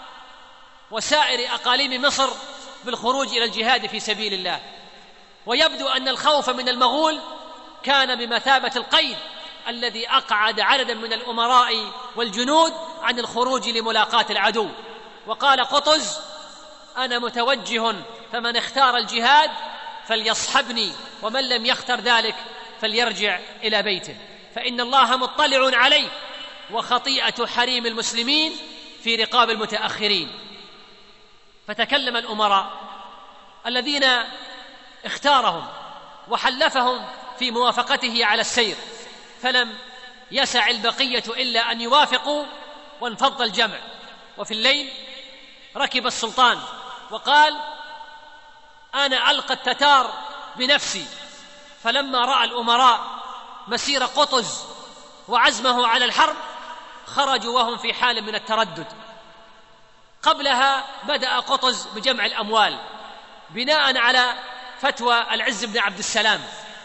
وسائر أقاليم مصر بالخروج إلى الجهاد في سبيل الله. ويبدو أن الخوف من المغول كان بمثابة القيد الذي أقعد عددا من الأمراء والجنود عن الخروج لملاقاة العدو. وقال قطز: أنا متوجه، فمن اختار الجهاد فليصحبني، ومن لم يختر ذلك فليرجع إلى بيته، فإن الله مطلع عليه، وخطيئة حريم المسلمين في رقاب المتأخرين. فتكلم الأمراء الذين اختارهم وحلفهم في موافقته على السير، فلم يسع البقية إلا أن يوافقوا، وانفض الجمع. وفي الليل ركب السلطان وقال: أنا ألقى التتار بنفسي. فلما رأى الأمراء مسير قطز وعزمه على الحرب خرجوا وهم في حال من التردد. قبلها بدأ قطز بجمع الأموال بناء على فتوى العز بن عبد السلام،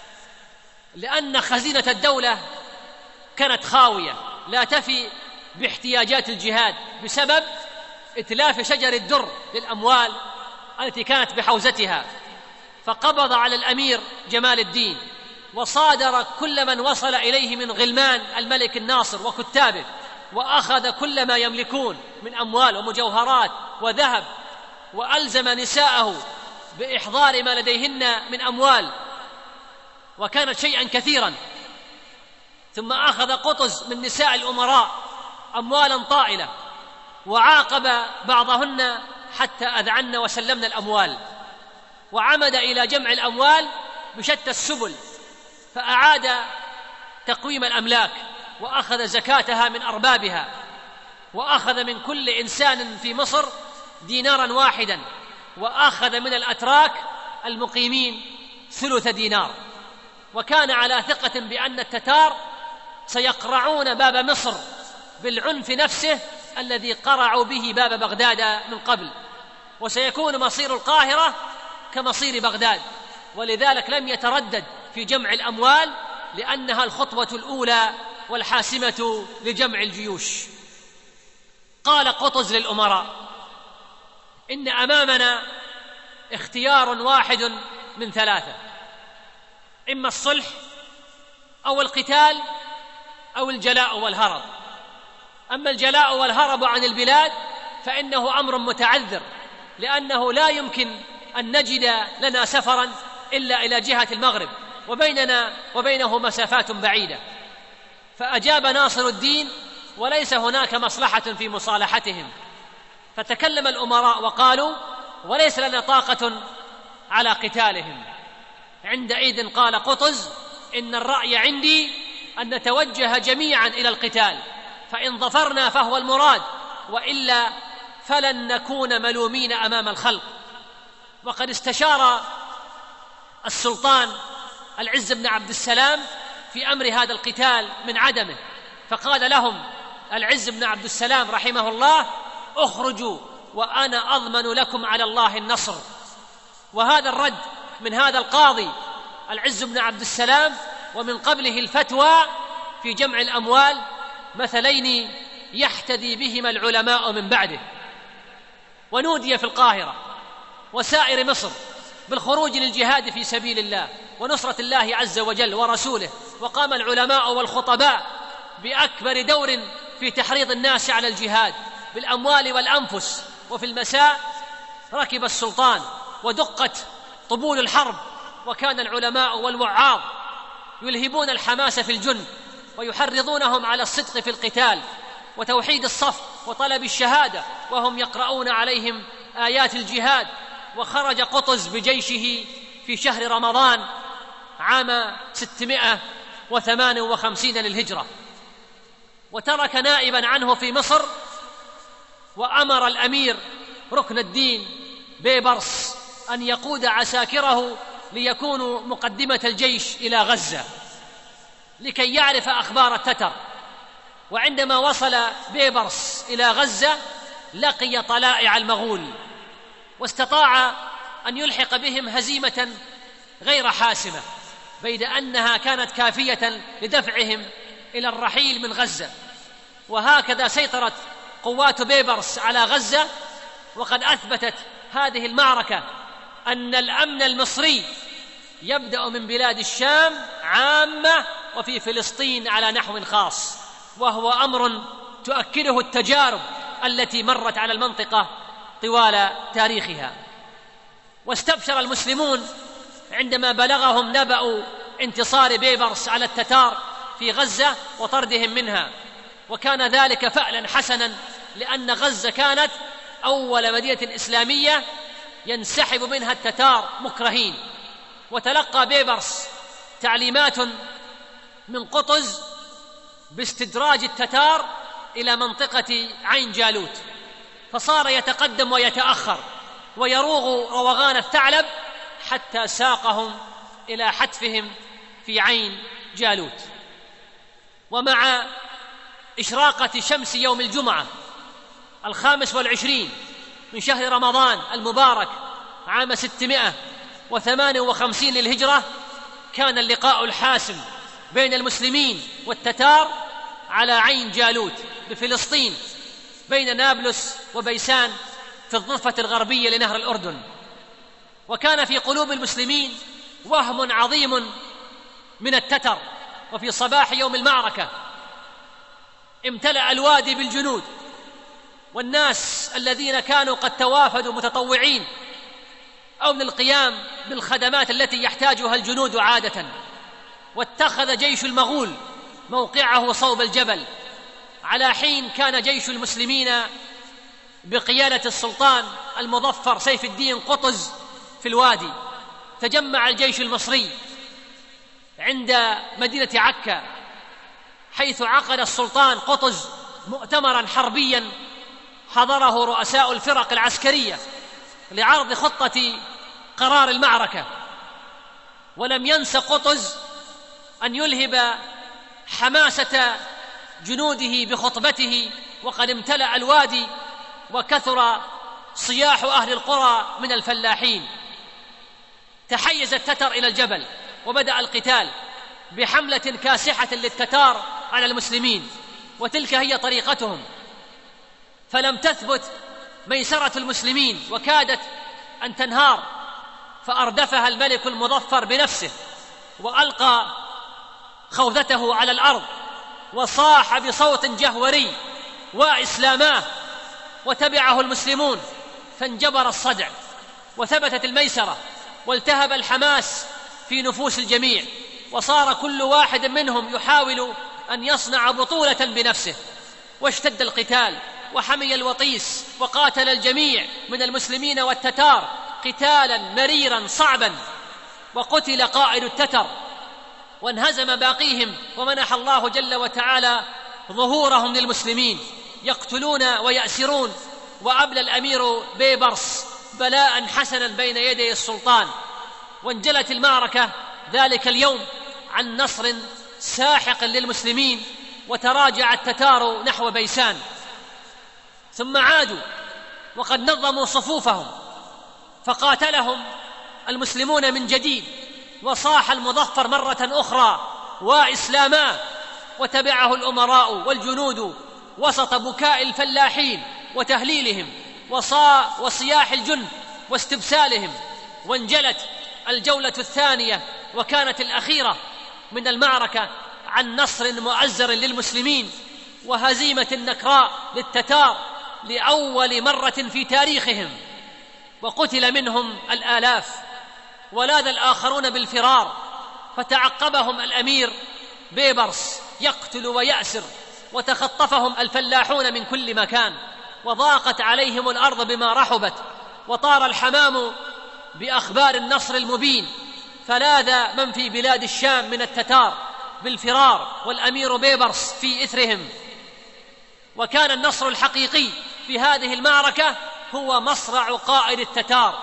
لأن خزينة الدولة كانت خاوية لا تفي باحتياجات الجهاد بسبب إتلاف شجر الدر للأموال التي كانت بحوزتها. فقبض على الأمير جمال الدين وصادر كل من وصل إليه من غلمان الملك الناصر وكتابه، وأخذ كل ما يملكون من أموال ومجوهرات وذهب، وألزم نساءه بإحضار ما لديهن من أموال، وكانت شيئا كثيرا. ثم أخذ قطز من نساء الأمراء أموالا طائلة وعاقب بعضهن حتى أذعن وسلمن الأموال، وعمد إلى جمع الأموال بشتى السبل، فأعاد تقويم الأملاك وأخذ زكاتها من أربابها، وأخذ من كل إنسان في مصر دينارا واحدا، وأخذ من الأتراك المقيمين ثلث دينار. وكان على ثقة بأن التتار سيقرعون باب مصر بالعنف نفسه الذي قرعوا به باب بغداد من قبل، وسيكون مصير القاهرة كمصير بغداد. ولذلك لم يتردد في جمع الأموال، لأنها الخطوة الأولى والحاسمة لجمع الجيوش. قال قطز للأمراء: إن أمامنا اختيار واحد من ثلاثة، إما الصلح أو القتال أو الجلاء والهرب. أما الجلاء والهرب عن البلاد فإنه أمر متعذر، لأنه لا يمكن أن نجد لنا سفرا إلا إلى جهة المغرب، وبيننا وبينه مسافات بعيدة. فأجاب ناصر الدين: وليس هناك مصلحة في مصالحتهم. فتكلم الأمراء وقالوا: وليس لنا طاقة على قتالهم. عندئذ قال قطز: إن الرأي عندي أن نتوجه جميعا إلى القتال، فإن ظفرنا فهو المراد، وإلا فلن نكون ملومين أمام الخلق. وقد استشار السلطان العز بن عبد السلام في أمر هذا القتال من عدمه، فقال لهم العز بن عبد السلام رحمه الله: اخرجوا وأنا أضمن لكم على الله النصر. وهذا الرد من هذا القاضي العز بن عبد السلام، ومن قبله الفتوى في جمع الأموال، مثلين يحتذي بهما العلماء من بعده. ونودي في القاهرة وسائر مصر بالخروج للجهاد في سبيل الله ونصرة الله عز وجل ورسوله، وقام العلماء والخطباء بأكبر دور في تحريض الناس على الجهاد بالأموال والأنفس. وفي المساء ركب السلطان ودقت طبول الحرب، وكان العلماء والوعاظ يلهبون الحماس في الجند ويحرضونهم على الصدق في القتال وتوحيد الصف وطلب الشهادة، وهم يقرؤون عليهم آيات الجهاد. وخرج قطز بجيشه في شهر رمضان عام ستمائة وثمانية وخمسين للهجرة، وترك نائبا عنه في مصر، وأمر الأمير ركن الدين بيبرس أن يقود عساكره ليكونوا مقدمة الجيش إلى غزة لكي يعرف أخبار التتر. وعندما وصل بيبرس إلى غزة لقي طلائع المغول، واستطاع أن يلحق بهم هزيمة غير حاسمة، بيد أنها كانت كافية لدفعهم إلى الرحيل من غزة. وهكذا سيطرت قوات بيبرس على غزة، وقد أثبتت هذه المعركة أن الأمن المصري يبدأ من بلاد الشام عامة وفي فلسطين على نحو خاص، وهو أمر تؤكده التجارب التي مرت على المنطقة طوال تاريخها. واستبشر المسلمون عندما بلغهم نبأ انتصار بيبرس على التتار في غزة وطردهم منها، وكان ذلك فعلا حسنا، لأن غزة كانت أول مدينة إسلامية ينسحب منها التتار مكرهين. وتلقى بيبرس تعليمات من قطز باستدراج التتار إلى منطقة عين جالوت، فصار يتقدم ويتأخر ويروغ روغان الثعلب حتى ساقهم إلى حتفهم في عين جالوت. ومع إشراقة شمس يوم الجمعة الخامس والعشرين من شهر رمضان المبارك عام ستمائة وثمانية وخمسين للهجرة كان اللقاء الحاسم بين المسلمين والتتار على عين جالوت بفلسطين بين نابلس وبيسان في الضفة الغربية لنهر الأردن. وكان في قلوب المسلمين وهم عظيم من التتر. وفي صباح يوم المعركة امتلأ الوادي بالجنود والناس الذين كانوا قد توافدوا متطوعين أو للقيام بالخدمات التي يحتاجها الجنود عادة. واتخذ جيش المغول موقعه صوب الجبل، على حين كان جيش المسلمين بقيادة السلطان المظفر سيف الدين قطز في الوادي. تجمع الجيش المصري عند مدينة عكا، حيث عقد السلطان قطز مؤتمرا حربيا حضره رؤساء الفرق العسكرية لعرض خطة قرار المعركة. ولم ينس قطز أن يلهب حماسة جنوده بخطبته، وقد امتلأ الوادي وكثر صياح أهل القرى من الفلاحين. تحيز التتر إلى الجبل وبدأ القتال بحملة كاسحة للتتار على المسلمين، وتلك هي طريقتهم. فلم تثبت ميسرة المسلمين وكادت أن تنهار، فأردفها الملك المظفر بنفسه وألقى خوذته على الأرض وصاح بصوت جهوري: وإسلاماه! وتبعه المسلمون، فانجبر الصدع وثبتت الميسرة والتهب الحماس في نفوس الجميع، وصار كل واحد منهم يحاول أن يصنع بطولة بنفسه. واشتد القتال وحمي الوطيس، وقاتل الجميع من المسلمين والتتار قتالا مريرا صعبا، وقتل قائد التتر وانهزم باقيهم، ومنح الله جل وتعالى ظهورهم للمسلمين يقتلون ويأسرون. وأبلى الأمير بيبرس بلاء حسنا بين يدي السلطان. وانجلت المعركة ذلك اليوم عن نصر ساحق للمسلمين، وتراجع التتار نحو بيسان، ثم عادوا وقد نظموا صفوفهم، فقاتلهم المسلمون من جديد، وصاح المظفر مرة أخرى: وإسلاما! وتبعه الأمراء والجنود وسط بكاء الفلاحين وتهليلهم وصا وصياح الجند واستبسالهم. وانجلت الجولة الثانية وكانت الأخيرة من المعركة عن نصر مؤزر للمسلمين وهزيمة نكراء للتتار لأول مرة في تاريخهم، وقتل منهم الآلاف ولاذ الآخرون بالفرار، فتعقبهم الأمير بيبرس يقتل ويأسر، وتخطفهم الفلاحون من كل مكان، وضاقت عليهم الأرض بما رحبت، وطار الحمام بأخبار النصر المبين. فلاذ من في بلاد الشام من التتار بالفرار والأمير بيبرس في إثرهم. وكان النصر الحقيقي في هذه المعركة هو مصرع قائد التتار،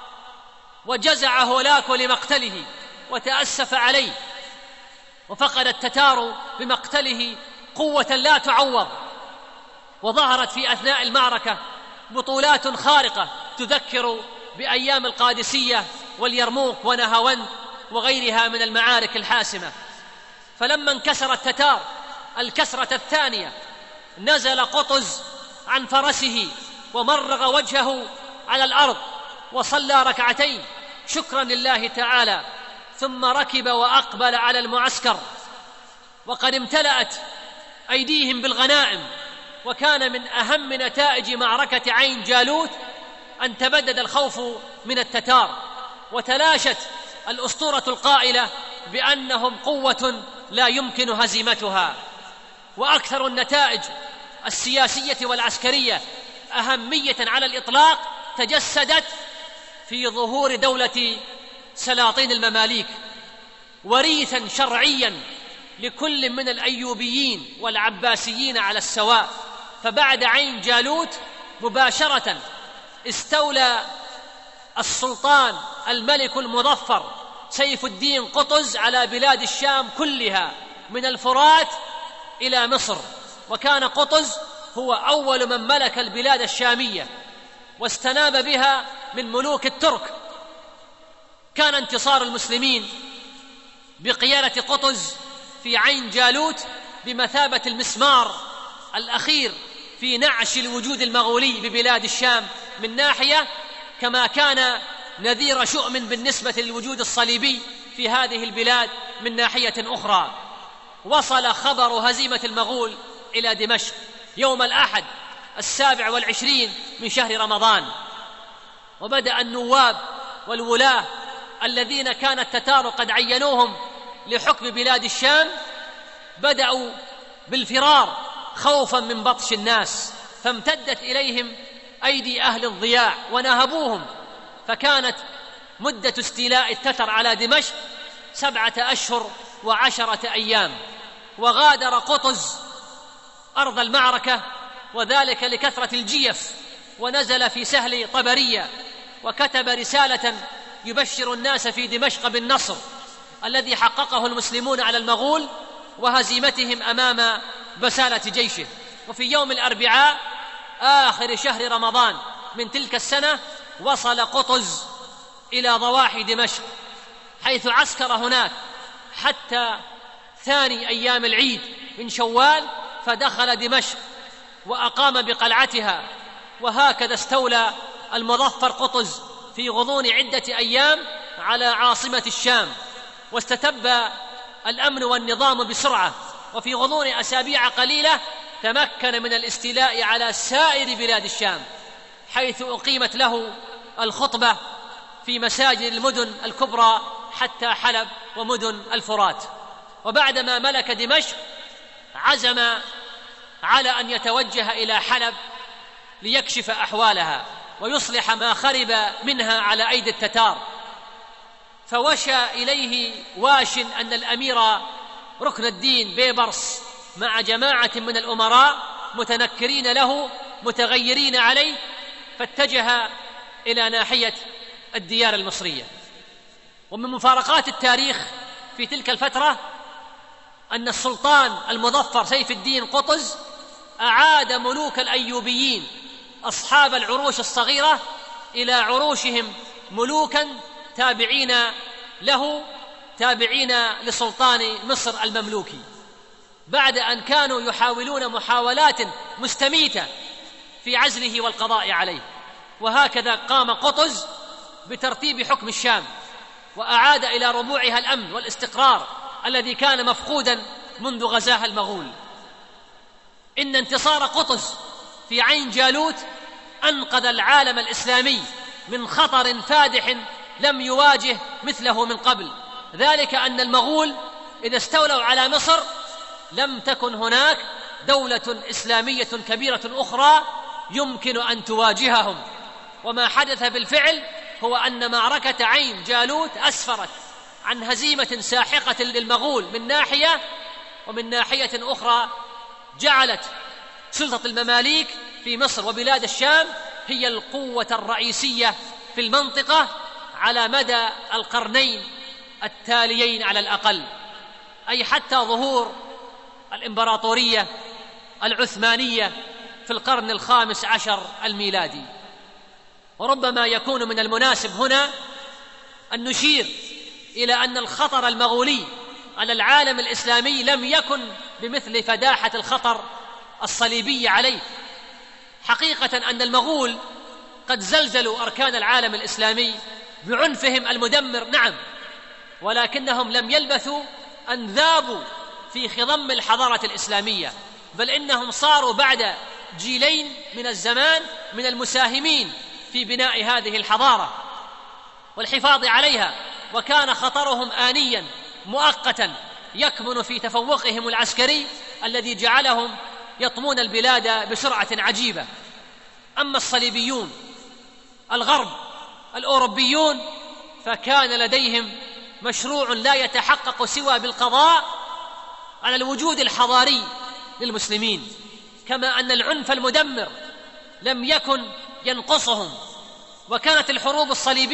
وجزع هولاكو لمقتله وتأسف عليه، وفقد التتار بمقتله قوة لا تعوض. وظهرت في أثناء المعركة بطولات خارقة تذكر بأيام القادسية واليرموك ونهاوند وغيرها من المعارك الحاسمة. فلما انكسر التتار الكسرة الثانية نزل قطز عن فرسه ومرغ وجهه على الأرض وصلى ركعتين شكرا لله تعالى، ثم ركب وأقبل على المعسكر، وقد امتلأت أيديهم بالغنائم. وكان من أهم نتائج معركة عين جالوت أن تبدد الخوف من التتار، وتلاشت الأسطورة القائلة بأنهم قوة لا يمكن هزيمتها. وأكثر النتائج السياسية والعسكرية أهمية على الإطلاق تجسدت في ظهور دولة سلاطين المماليك، وريثا شرعيا لكل من الأيوبيين والعباسيين على السواء. فبعد عين جالوت مباشرة استولى السلطان الملك المظفر سيف الدين قطز على بلاد الشام كلها من الفرات إلى مصر، وكان قطز هو أول من ملك البلاد الشامية واستناب بها من ملوك الترك. كان انتصار المسلمين بقيادة قطز في عين جالوت بمثابة المسمار الأخير في نعش الوجود المغولي ببلاد الشام من ناحية، كما كان نذير شؤم بالنسبة للوجود الصليبي في هذه البلاد من ناحية أخرى. وصل خبر هزيمة المغول إلى دمشق يوم الأحد السابع والعشرين من شهر رمضان، وبدأ النواب والولاة الذين كان التتار قد عينوهم لحكم بلاد الشام بدأوا بالفرار خوفا من بطش الناس، فامتدت إليهم أيدي أهل الضياع ونهبوهم، فكانت مدة استيلاء التتر على دمشق سبعة أشهر وعشرة أيام. وغادر قطز أرض المعركة وذلك لكثرة الجيف، ونزل في سهل طبرية وكتب رسالة يبشر الناس في دمشق بالنصر الذي حققه المسلمون على المغول وهزيمتهم أمام بسالة جيشه. وفي يوم الأربعاء آخر شهر رمضان من تلك السنة وصل قطز إلى ضواحي دمشق، حيث عسكر هناك حتى ثاني أيام العيد من شوال، فدخل دمشق وأقام بقلعتها. وهكذا استولى المظفر قطز في غضون عدة أيام على عاصمة الشام، واستتب الأمن والنظام بسرعة، وفي غضون أسابيع قليلة تمكن من الاستيلاء على سائر بلاد الشام، حيث أقيمت له الخطبة في مساجد المدن الكبرى حتى حلب ومدن الفرات. وبعدما ملك دمشق عزم على أن يتوجه إلى حلب ليكشف أحوالها ويصلح ما خرب منها على أيدي التتار، فوشى إليه واش أن الأمير ركن الدين بيبرس مع جماعة من الأمراء متنكرين له متغيرين عليه، فاتجه إلى ناحية الديار المصرية. ومن مفارقات التاريخ في تلك الفترة أن السلطان المظفر سيف الدين قطز أعاد ملوك الأيوبيين أصحاب العروش الصغيرة إلى عروشهم ملوكا تابعين له، تابعين لسلطان مصر المملوكي، بعد أن كانوا يحاولون محاولات مستميتة في عزله والقضاء عليه. وهكذا قام قطز بترتيب حكم الشام وأعاد إلى ربوعها الأمن والاستقرار الذي كان مفقودا منذ غزاها المغول. إن انتصار قطز في عين جالوت أنقذ العالم الإسلامي من خطر فادح لم يواجه مثله من قبل، ذلك أن المغول إذا استولوا على مصر لم تكن هناك دولة إسلامية كبيرة أخرى يمكن أن تواجههم. وما حدث بالفعل هو أن معركة عين جالوت أسفرت عن هزيمة ساحقة للمغول من ناحية، ومن ناحية أخرى جعلت سلطة المماليك في مصر وبلاد الشام هي القوة الرئيسية في المنطقة على مدى القرنين التاليين على الأقل، أي حتى ظهور الإمبراطورية العثمانية في القرن الخامس عشر الميلادي. وربما يكون من المناسب هنا أن نشير إلى أن الخطر المغولي على العالم الإسلامي لم يكن بمثل فداحة الخطر الصليبي عليه. حقيقة أن المغول قد زلزلوا أركان العالم الإسلامي بعنفهم المدمر، نعم، ولكنهم لم يلبثوا أن ذابوا في خضم الحضارة الإسلامية، بل إنهم صاروا بعد جيلين من الزمان من المساهمين في بناء هذه الحضارة والحفاظ عليها، وكان خطرهم آنيا مؤقتا يكمن في تفوقهم العسكري الذي جعلهم يطمون البلاد بسرعة عجيبة. أما الصليبيون الغرب الأوروبيون فكان لديهم مشروع لا يتحقق سوى بالقضاء على الوجود الحضاري للمسلمين، كما أن العنف المدمر لم يكن ينقصهم، وكانت الحروب الصليبية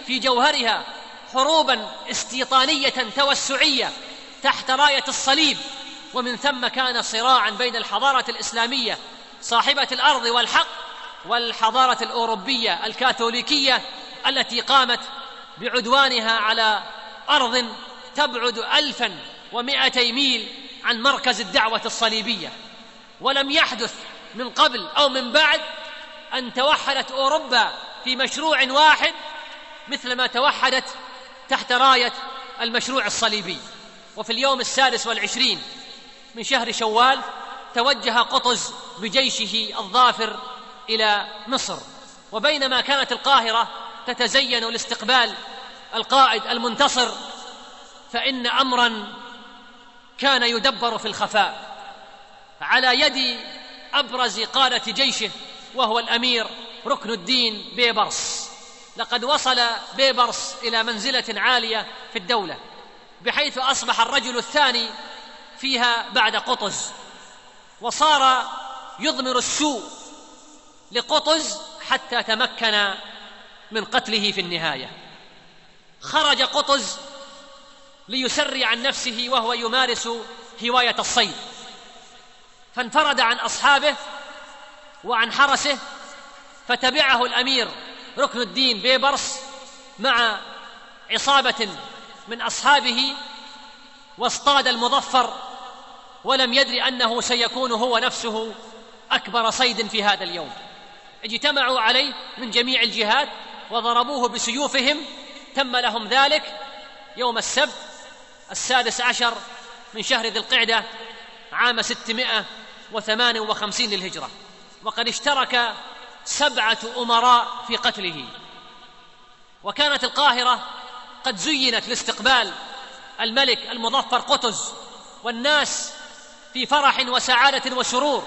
في جوهرها حروبا استيطانية توسعية تحت راية الصليب، ومن ثم كان صراعا بين الحضارة الإسلامية صاحبة الأرض والحق والحضارة الأوروبية الكاثوليكية التي قامت بعدوانها على أرض تبعد ألفا ومائتي ميل عن مركز الدعوة الصليبية. ولم يحدث من قبل أو من بعد أن توحدت أوروبا في مشروع واحد مثلما توحدت تحت راية المشروع الصليبي. وفي اليوم السادس والعشرين من شهر شوال توجه قطز بجيشه الظافر إلى مصر، وبينما كانت القاهرة تتزين لاستقبال القائد المنتصر فإن أمرا كان يدبر في الخفاء على يد أبرز قادة جيشه وهو الأمير ركن الدين بيبرس. لقد وصل بيبرس إلى منزلة عالية في الدولة بحيث أصبح الرجل الثاني فيها بعد قطز، وصار يضمر السوء لقطز حتى تمكن من قتله في النهاية. خرج قطز ليسري عن نفسه وهو يمارس هواية الصيد، فانفرد عن أصحابه وعن حرسه، فتبعه الأمير ركن الدين بيبرس مع عصابة من أصحابه واصطاد المظفر، ولم يدر أنه سيكون هو نفسه أكبر صيد في هذا اليوم. اجتمعوا عليه من جميع الجهات وضربوه بسيوفهم. تم لهم ذلك يوم السبت السادس عشر من شهر ذي القعدة عام ستمائة وثمان وخمسين للهجرة، وقد اشترك سبعة أمراء في قتله. وكانت القاهرة قد زينت لاستقبال الملك المظفر قطز، والناس في فرح وسعادة وسرور.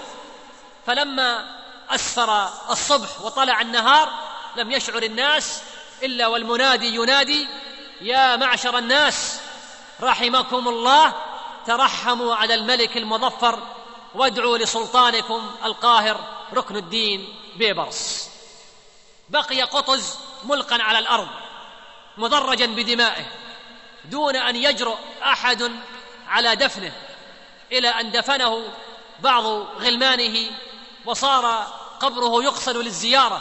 فلما أسفر الصبح وطلع النهار لم يشعر الناس إلا والمنادي ينادي: يا معشر الناس رحمكم الله، ترحموا على الملك المظفر وادعوا لسلطانكم القاهر ركن الدين بيبرس. بقي قطز ملقا على الأرض مدرجا بدمائه دون أن يجرؤ أحد على دفنه، إلى أن دفنه بعض غلمانه وصار قبره يقصد للزيارة،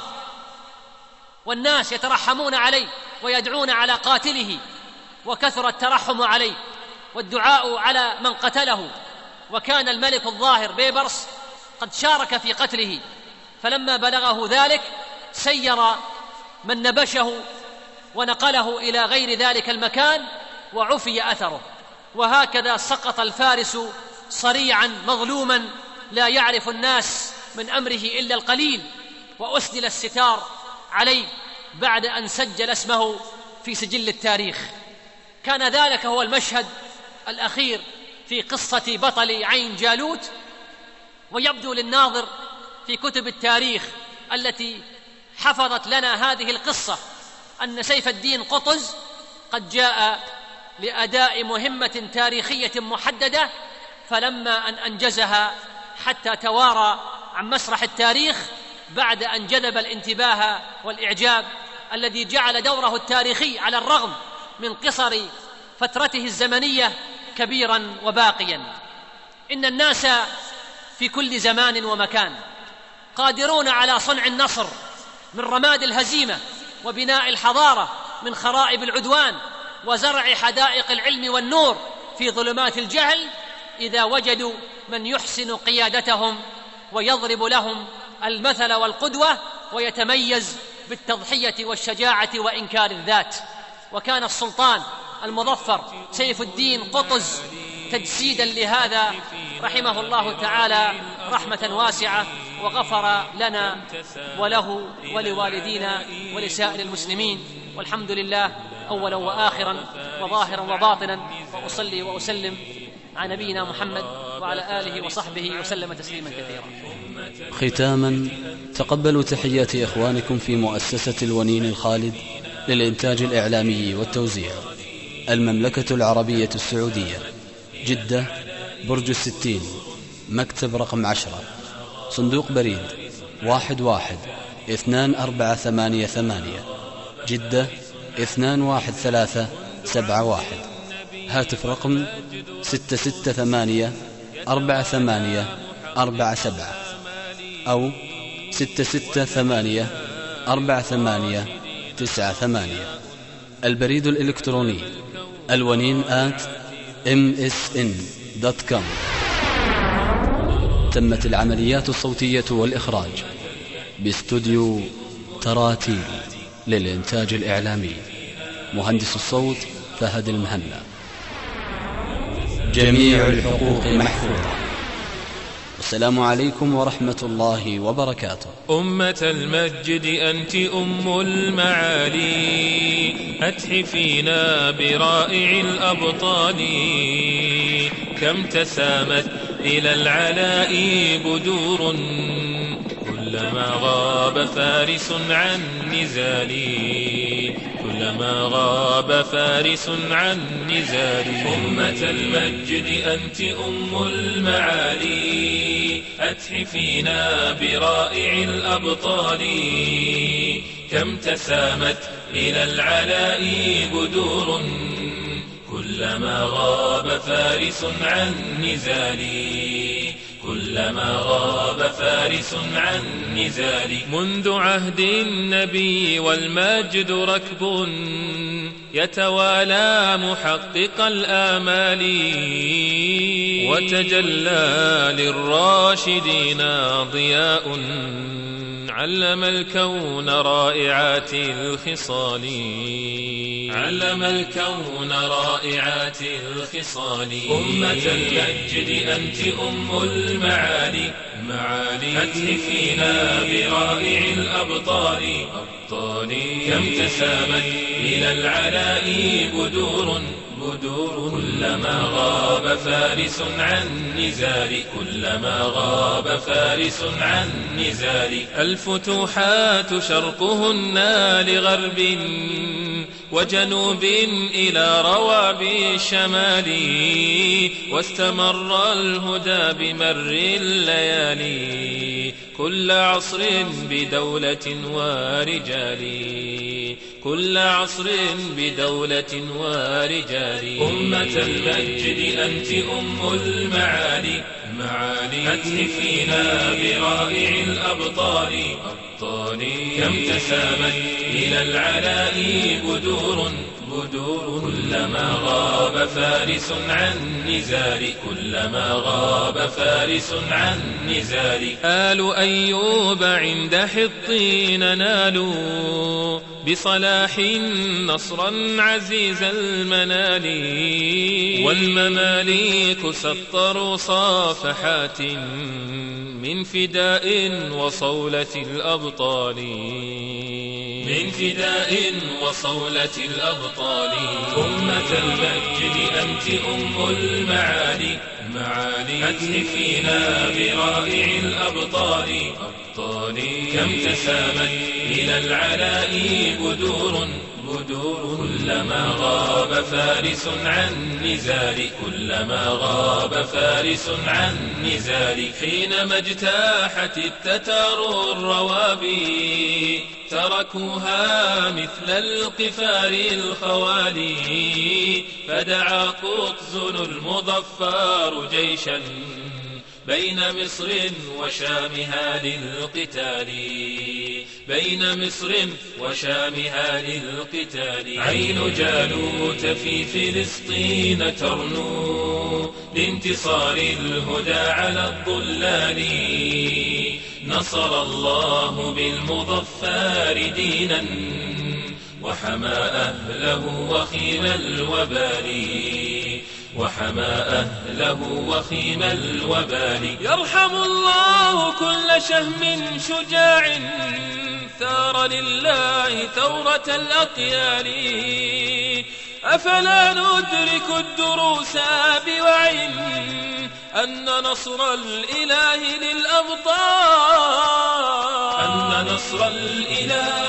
والناس يترحمون عليه ويدعون على قاتله، وكثر الترحم عليه والدعاء على من قتله. وكان الملك الظاهر بيبرس قد شارك في قتله، فلما بلغه ذلك سير من نبشه ونقله إلى غير ذلك المكان وعفي أثره. وهكذا سقط الفارس صريعا مظلوما لا يعرف الناس من أمره إلا القليل، وأسدل الستار عليه بعد أن سجل اسمه في سجل التاريخ. كان ذلك هو المشهد الأخير في قصة بطل عين جالوت. ويبدو للناظر في كتب التاريخ التي حفظت لنا هذه القصة أن سيف الدين قطز قد جاء لأداء مهمة تاريخية محددة، فلما أن أنجزها حتى توارى عن مسرح التاريخ بعد أن جذب الانتباه والإعجاب الذي جعل دوره التاريخي على الرغم من قصر فترته الزمنية كبيرا وباقيا. إن الناس في كل زمان ومكان قادرون على صنع النصر من رماد الهزيمة، وبناء الحضارة من خرائب العدوان، وزرع حدائق العلم والنور في ظلمات الجهل، إذا وجدوا من يحسن قيادتهم ويضرب لهم المثل والقدوة ويتميز بالتضحية والشجاعة وإنكار الذات. وكان السلطان المظفر سيف الدين قطز تجسيدا لهذا رحمه الله تعالى رحمة واسعة، وغفر لنا وله ولوالدينا ولسائر المسلمين، والحمد لله أولا وآخرا وظاهرا وباطنا. وأصلي وأسلم على نبينا محمد وعلى آله وصحبه وسلم تسليما كثيرا. ختاما، تقبلوا تحيات إخوانكم في مؤسسة الونين الخالد للإنتاج الإعلامي والتوزيع، المملكة العربية السعودية، جدة، برج الستين، مكتب رقم عشرة، صندوق بريد واحد واحد اثنان أربعة ثمانية ثمانية، جدة اثنان واحد ثلاثة سبعة واحد. هاتف رقم ستة ستة ثمانية أربعة ثمانية أربعة سبعة أو ستة ستة ثمانية أربعة ثمانية تسعة ثمانية. البريد الإلكتروني الونين آت إم إس إن دوت كوم. تمت العمليات الصوتية والإخراج باستوديو تراتيل للإنتاج الإعلامي. مهندس الصوت فهد المهنا. جميع الحقوق محفوظة. والسلام عليكم ورحمة الله وبركاته. أمة المجد أنت أم المعالي، أتحفينا برائع الأبطال، كم تسامت إلى العلاء بدور، كلما غاب فارس عن نزالي، كلما غاب فارس عن نزالي. أمة المجد أنت أم المعالي، أتحفينا برائع الأبطال، كم تسامت إلى العلاء بدور، كلما غاب فارس عن نزالي، كلما غاب فارس عن نزالي. منذ عهد النبي والمجد ركب، يتوالى محقق الآمال، وتجلى للراشدين ضياء، علم الكون رائعات الخصال، علم الكون رائعات الخصال. أمة المجد أنت أم المعالي، معالي أتحفينا برائع الأبطال، أبطال كم تسامت إلى العلاء بدور، بدور كلما غاب فارس عن نزال، كلما غاب فارس عن نزال. الفتوحات شرقهن لغرب وجنوب إلى روابي الشمال، واستمر الهدى بمر الليالي، كل عصر بدولة ورجال، كل عصر بدولة ورجال. أمة المجد أنت أم المعالي، معالي أتحفينا برائع الأبطال، أبطال كم تسامت إلى العلاء بدور، بدور كلما غاب فارس عن نزال، كلما غاب فارس عن نزال. آل أيوب عند حطين نالوا بصلاح نصرا عزيز المنال، والمماليك سطروا صافحات من فداء وصولة الأبطال، من فداء وصولة الأبطال. أمة المجد أنت أم المعالي، معالي أتحفينا برائع الأبطال، أبطال كم تسامت إلى العلاء بدور، بدور كلما غاب فارس عن نزال، كلما غاب فارس عن نزال. حينما اجتاحت التتار الروابي، تركوها مثل القفار الخوالي، فدعا قطز المظفر جيشا بين مصر وشامها للقتال، بين مصر وشامها للقتال. عين جالوت في فلسطين ترنو لانتصار الهدى على الضلال، نصر الله بالمظفر دينا وحمى أهله وخيم الوبال، وحمى أهله وخيم الوبال. يرحم الله كل شهم شجاع ثار لله ثورة الأطيال، أفلا ندرك الدروس بوعي أن نصر الإله للأبطال، أن نصر الإله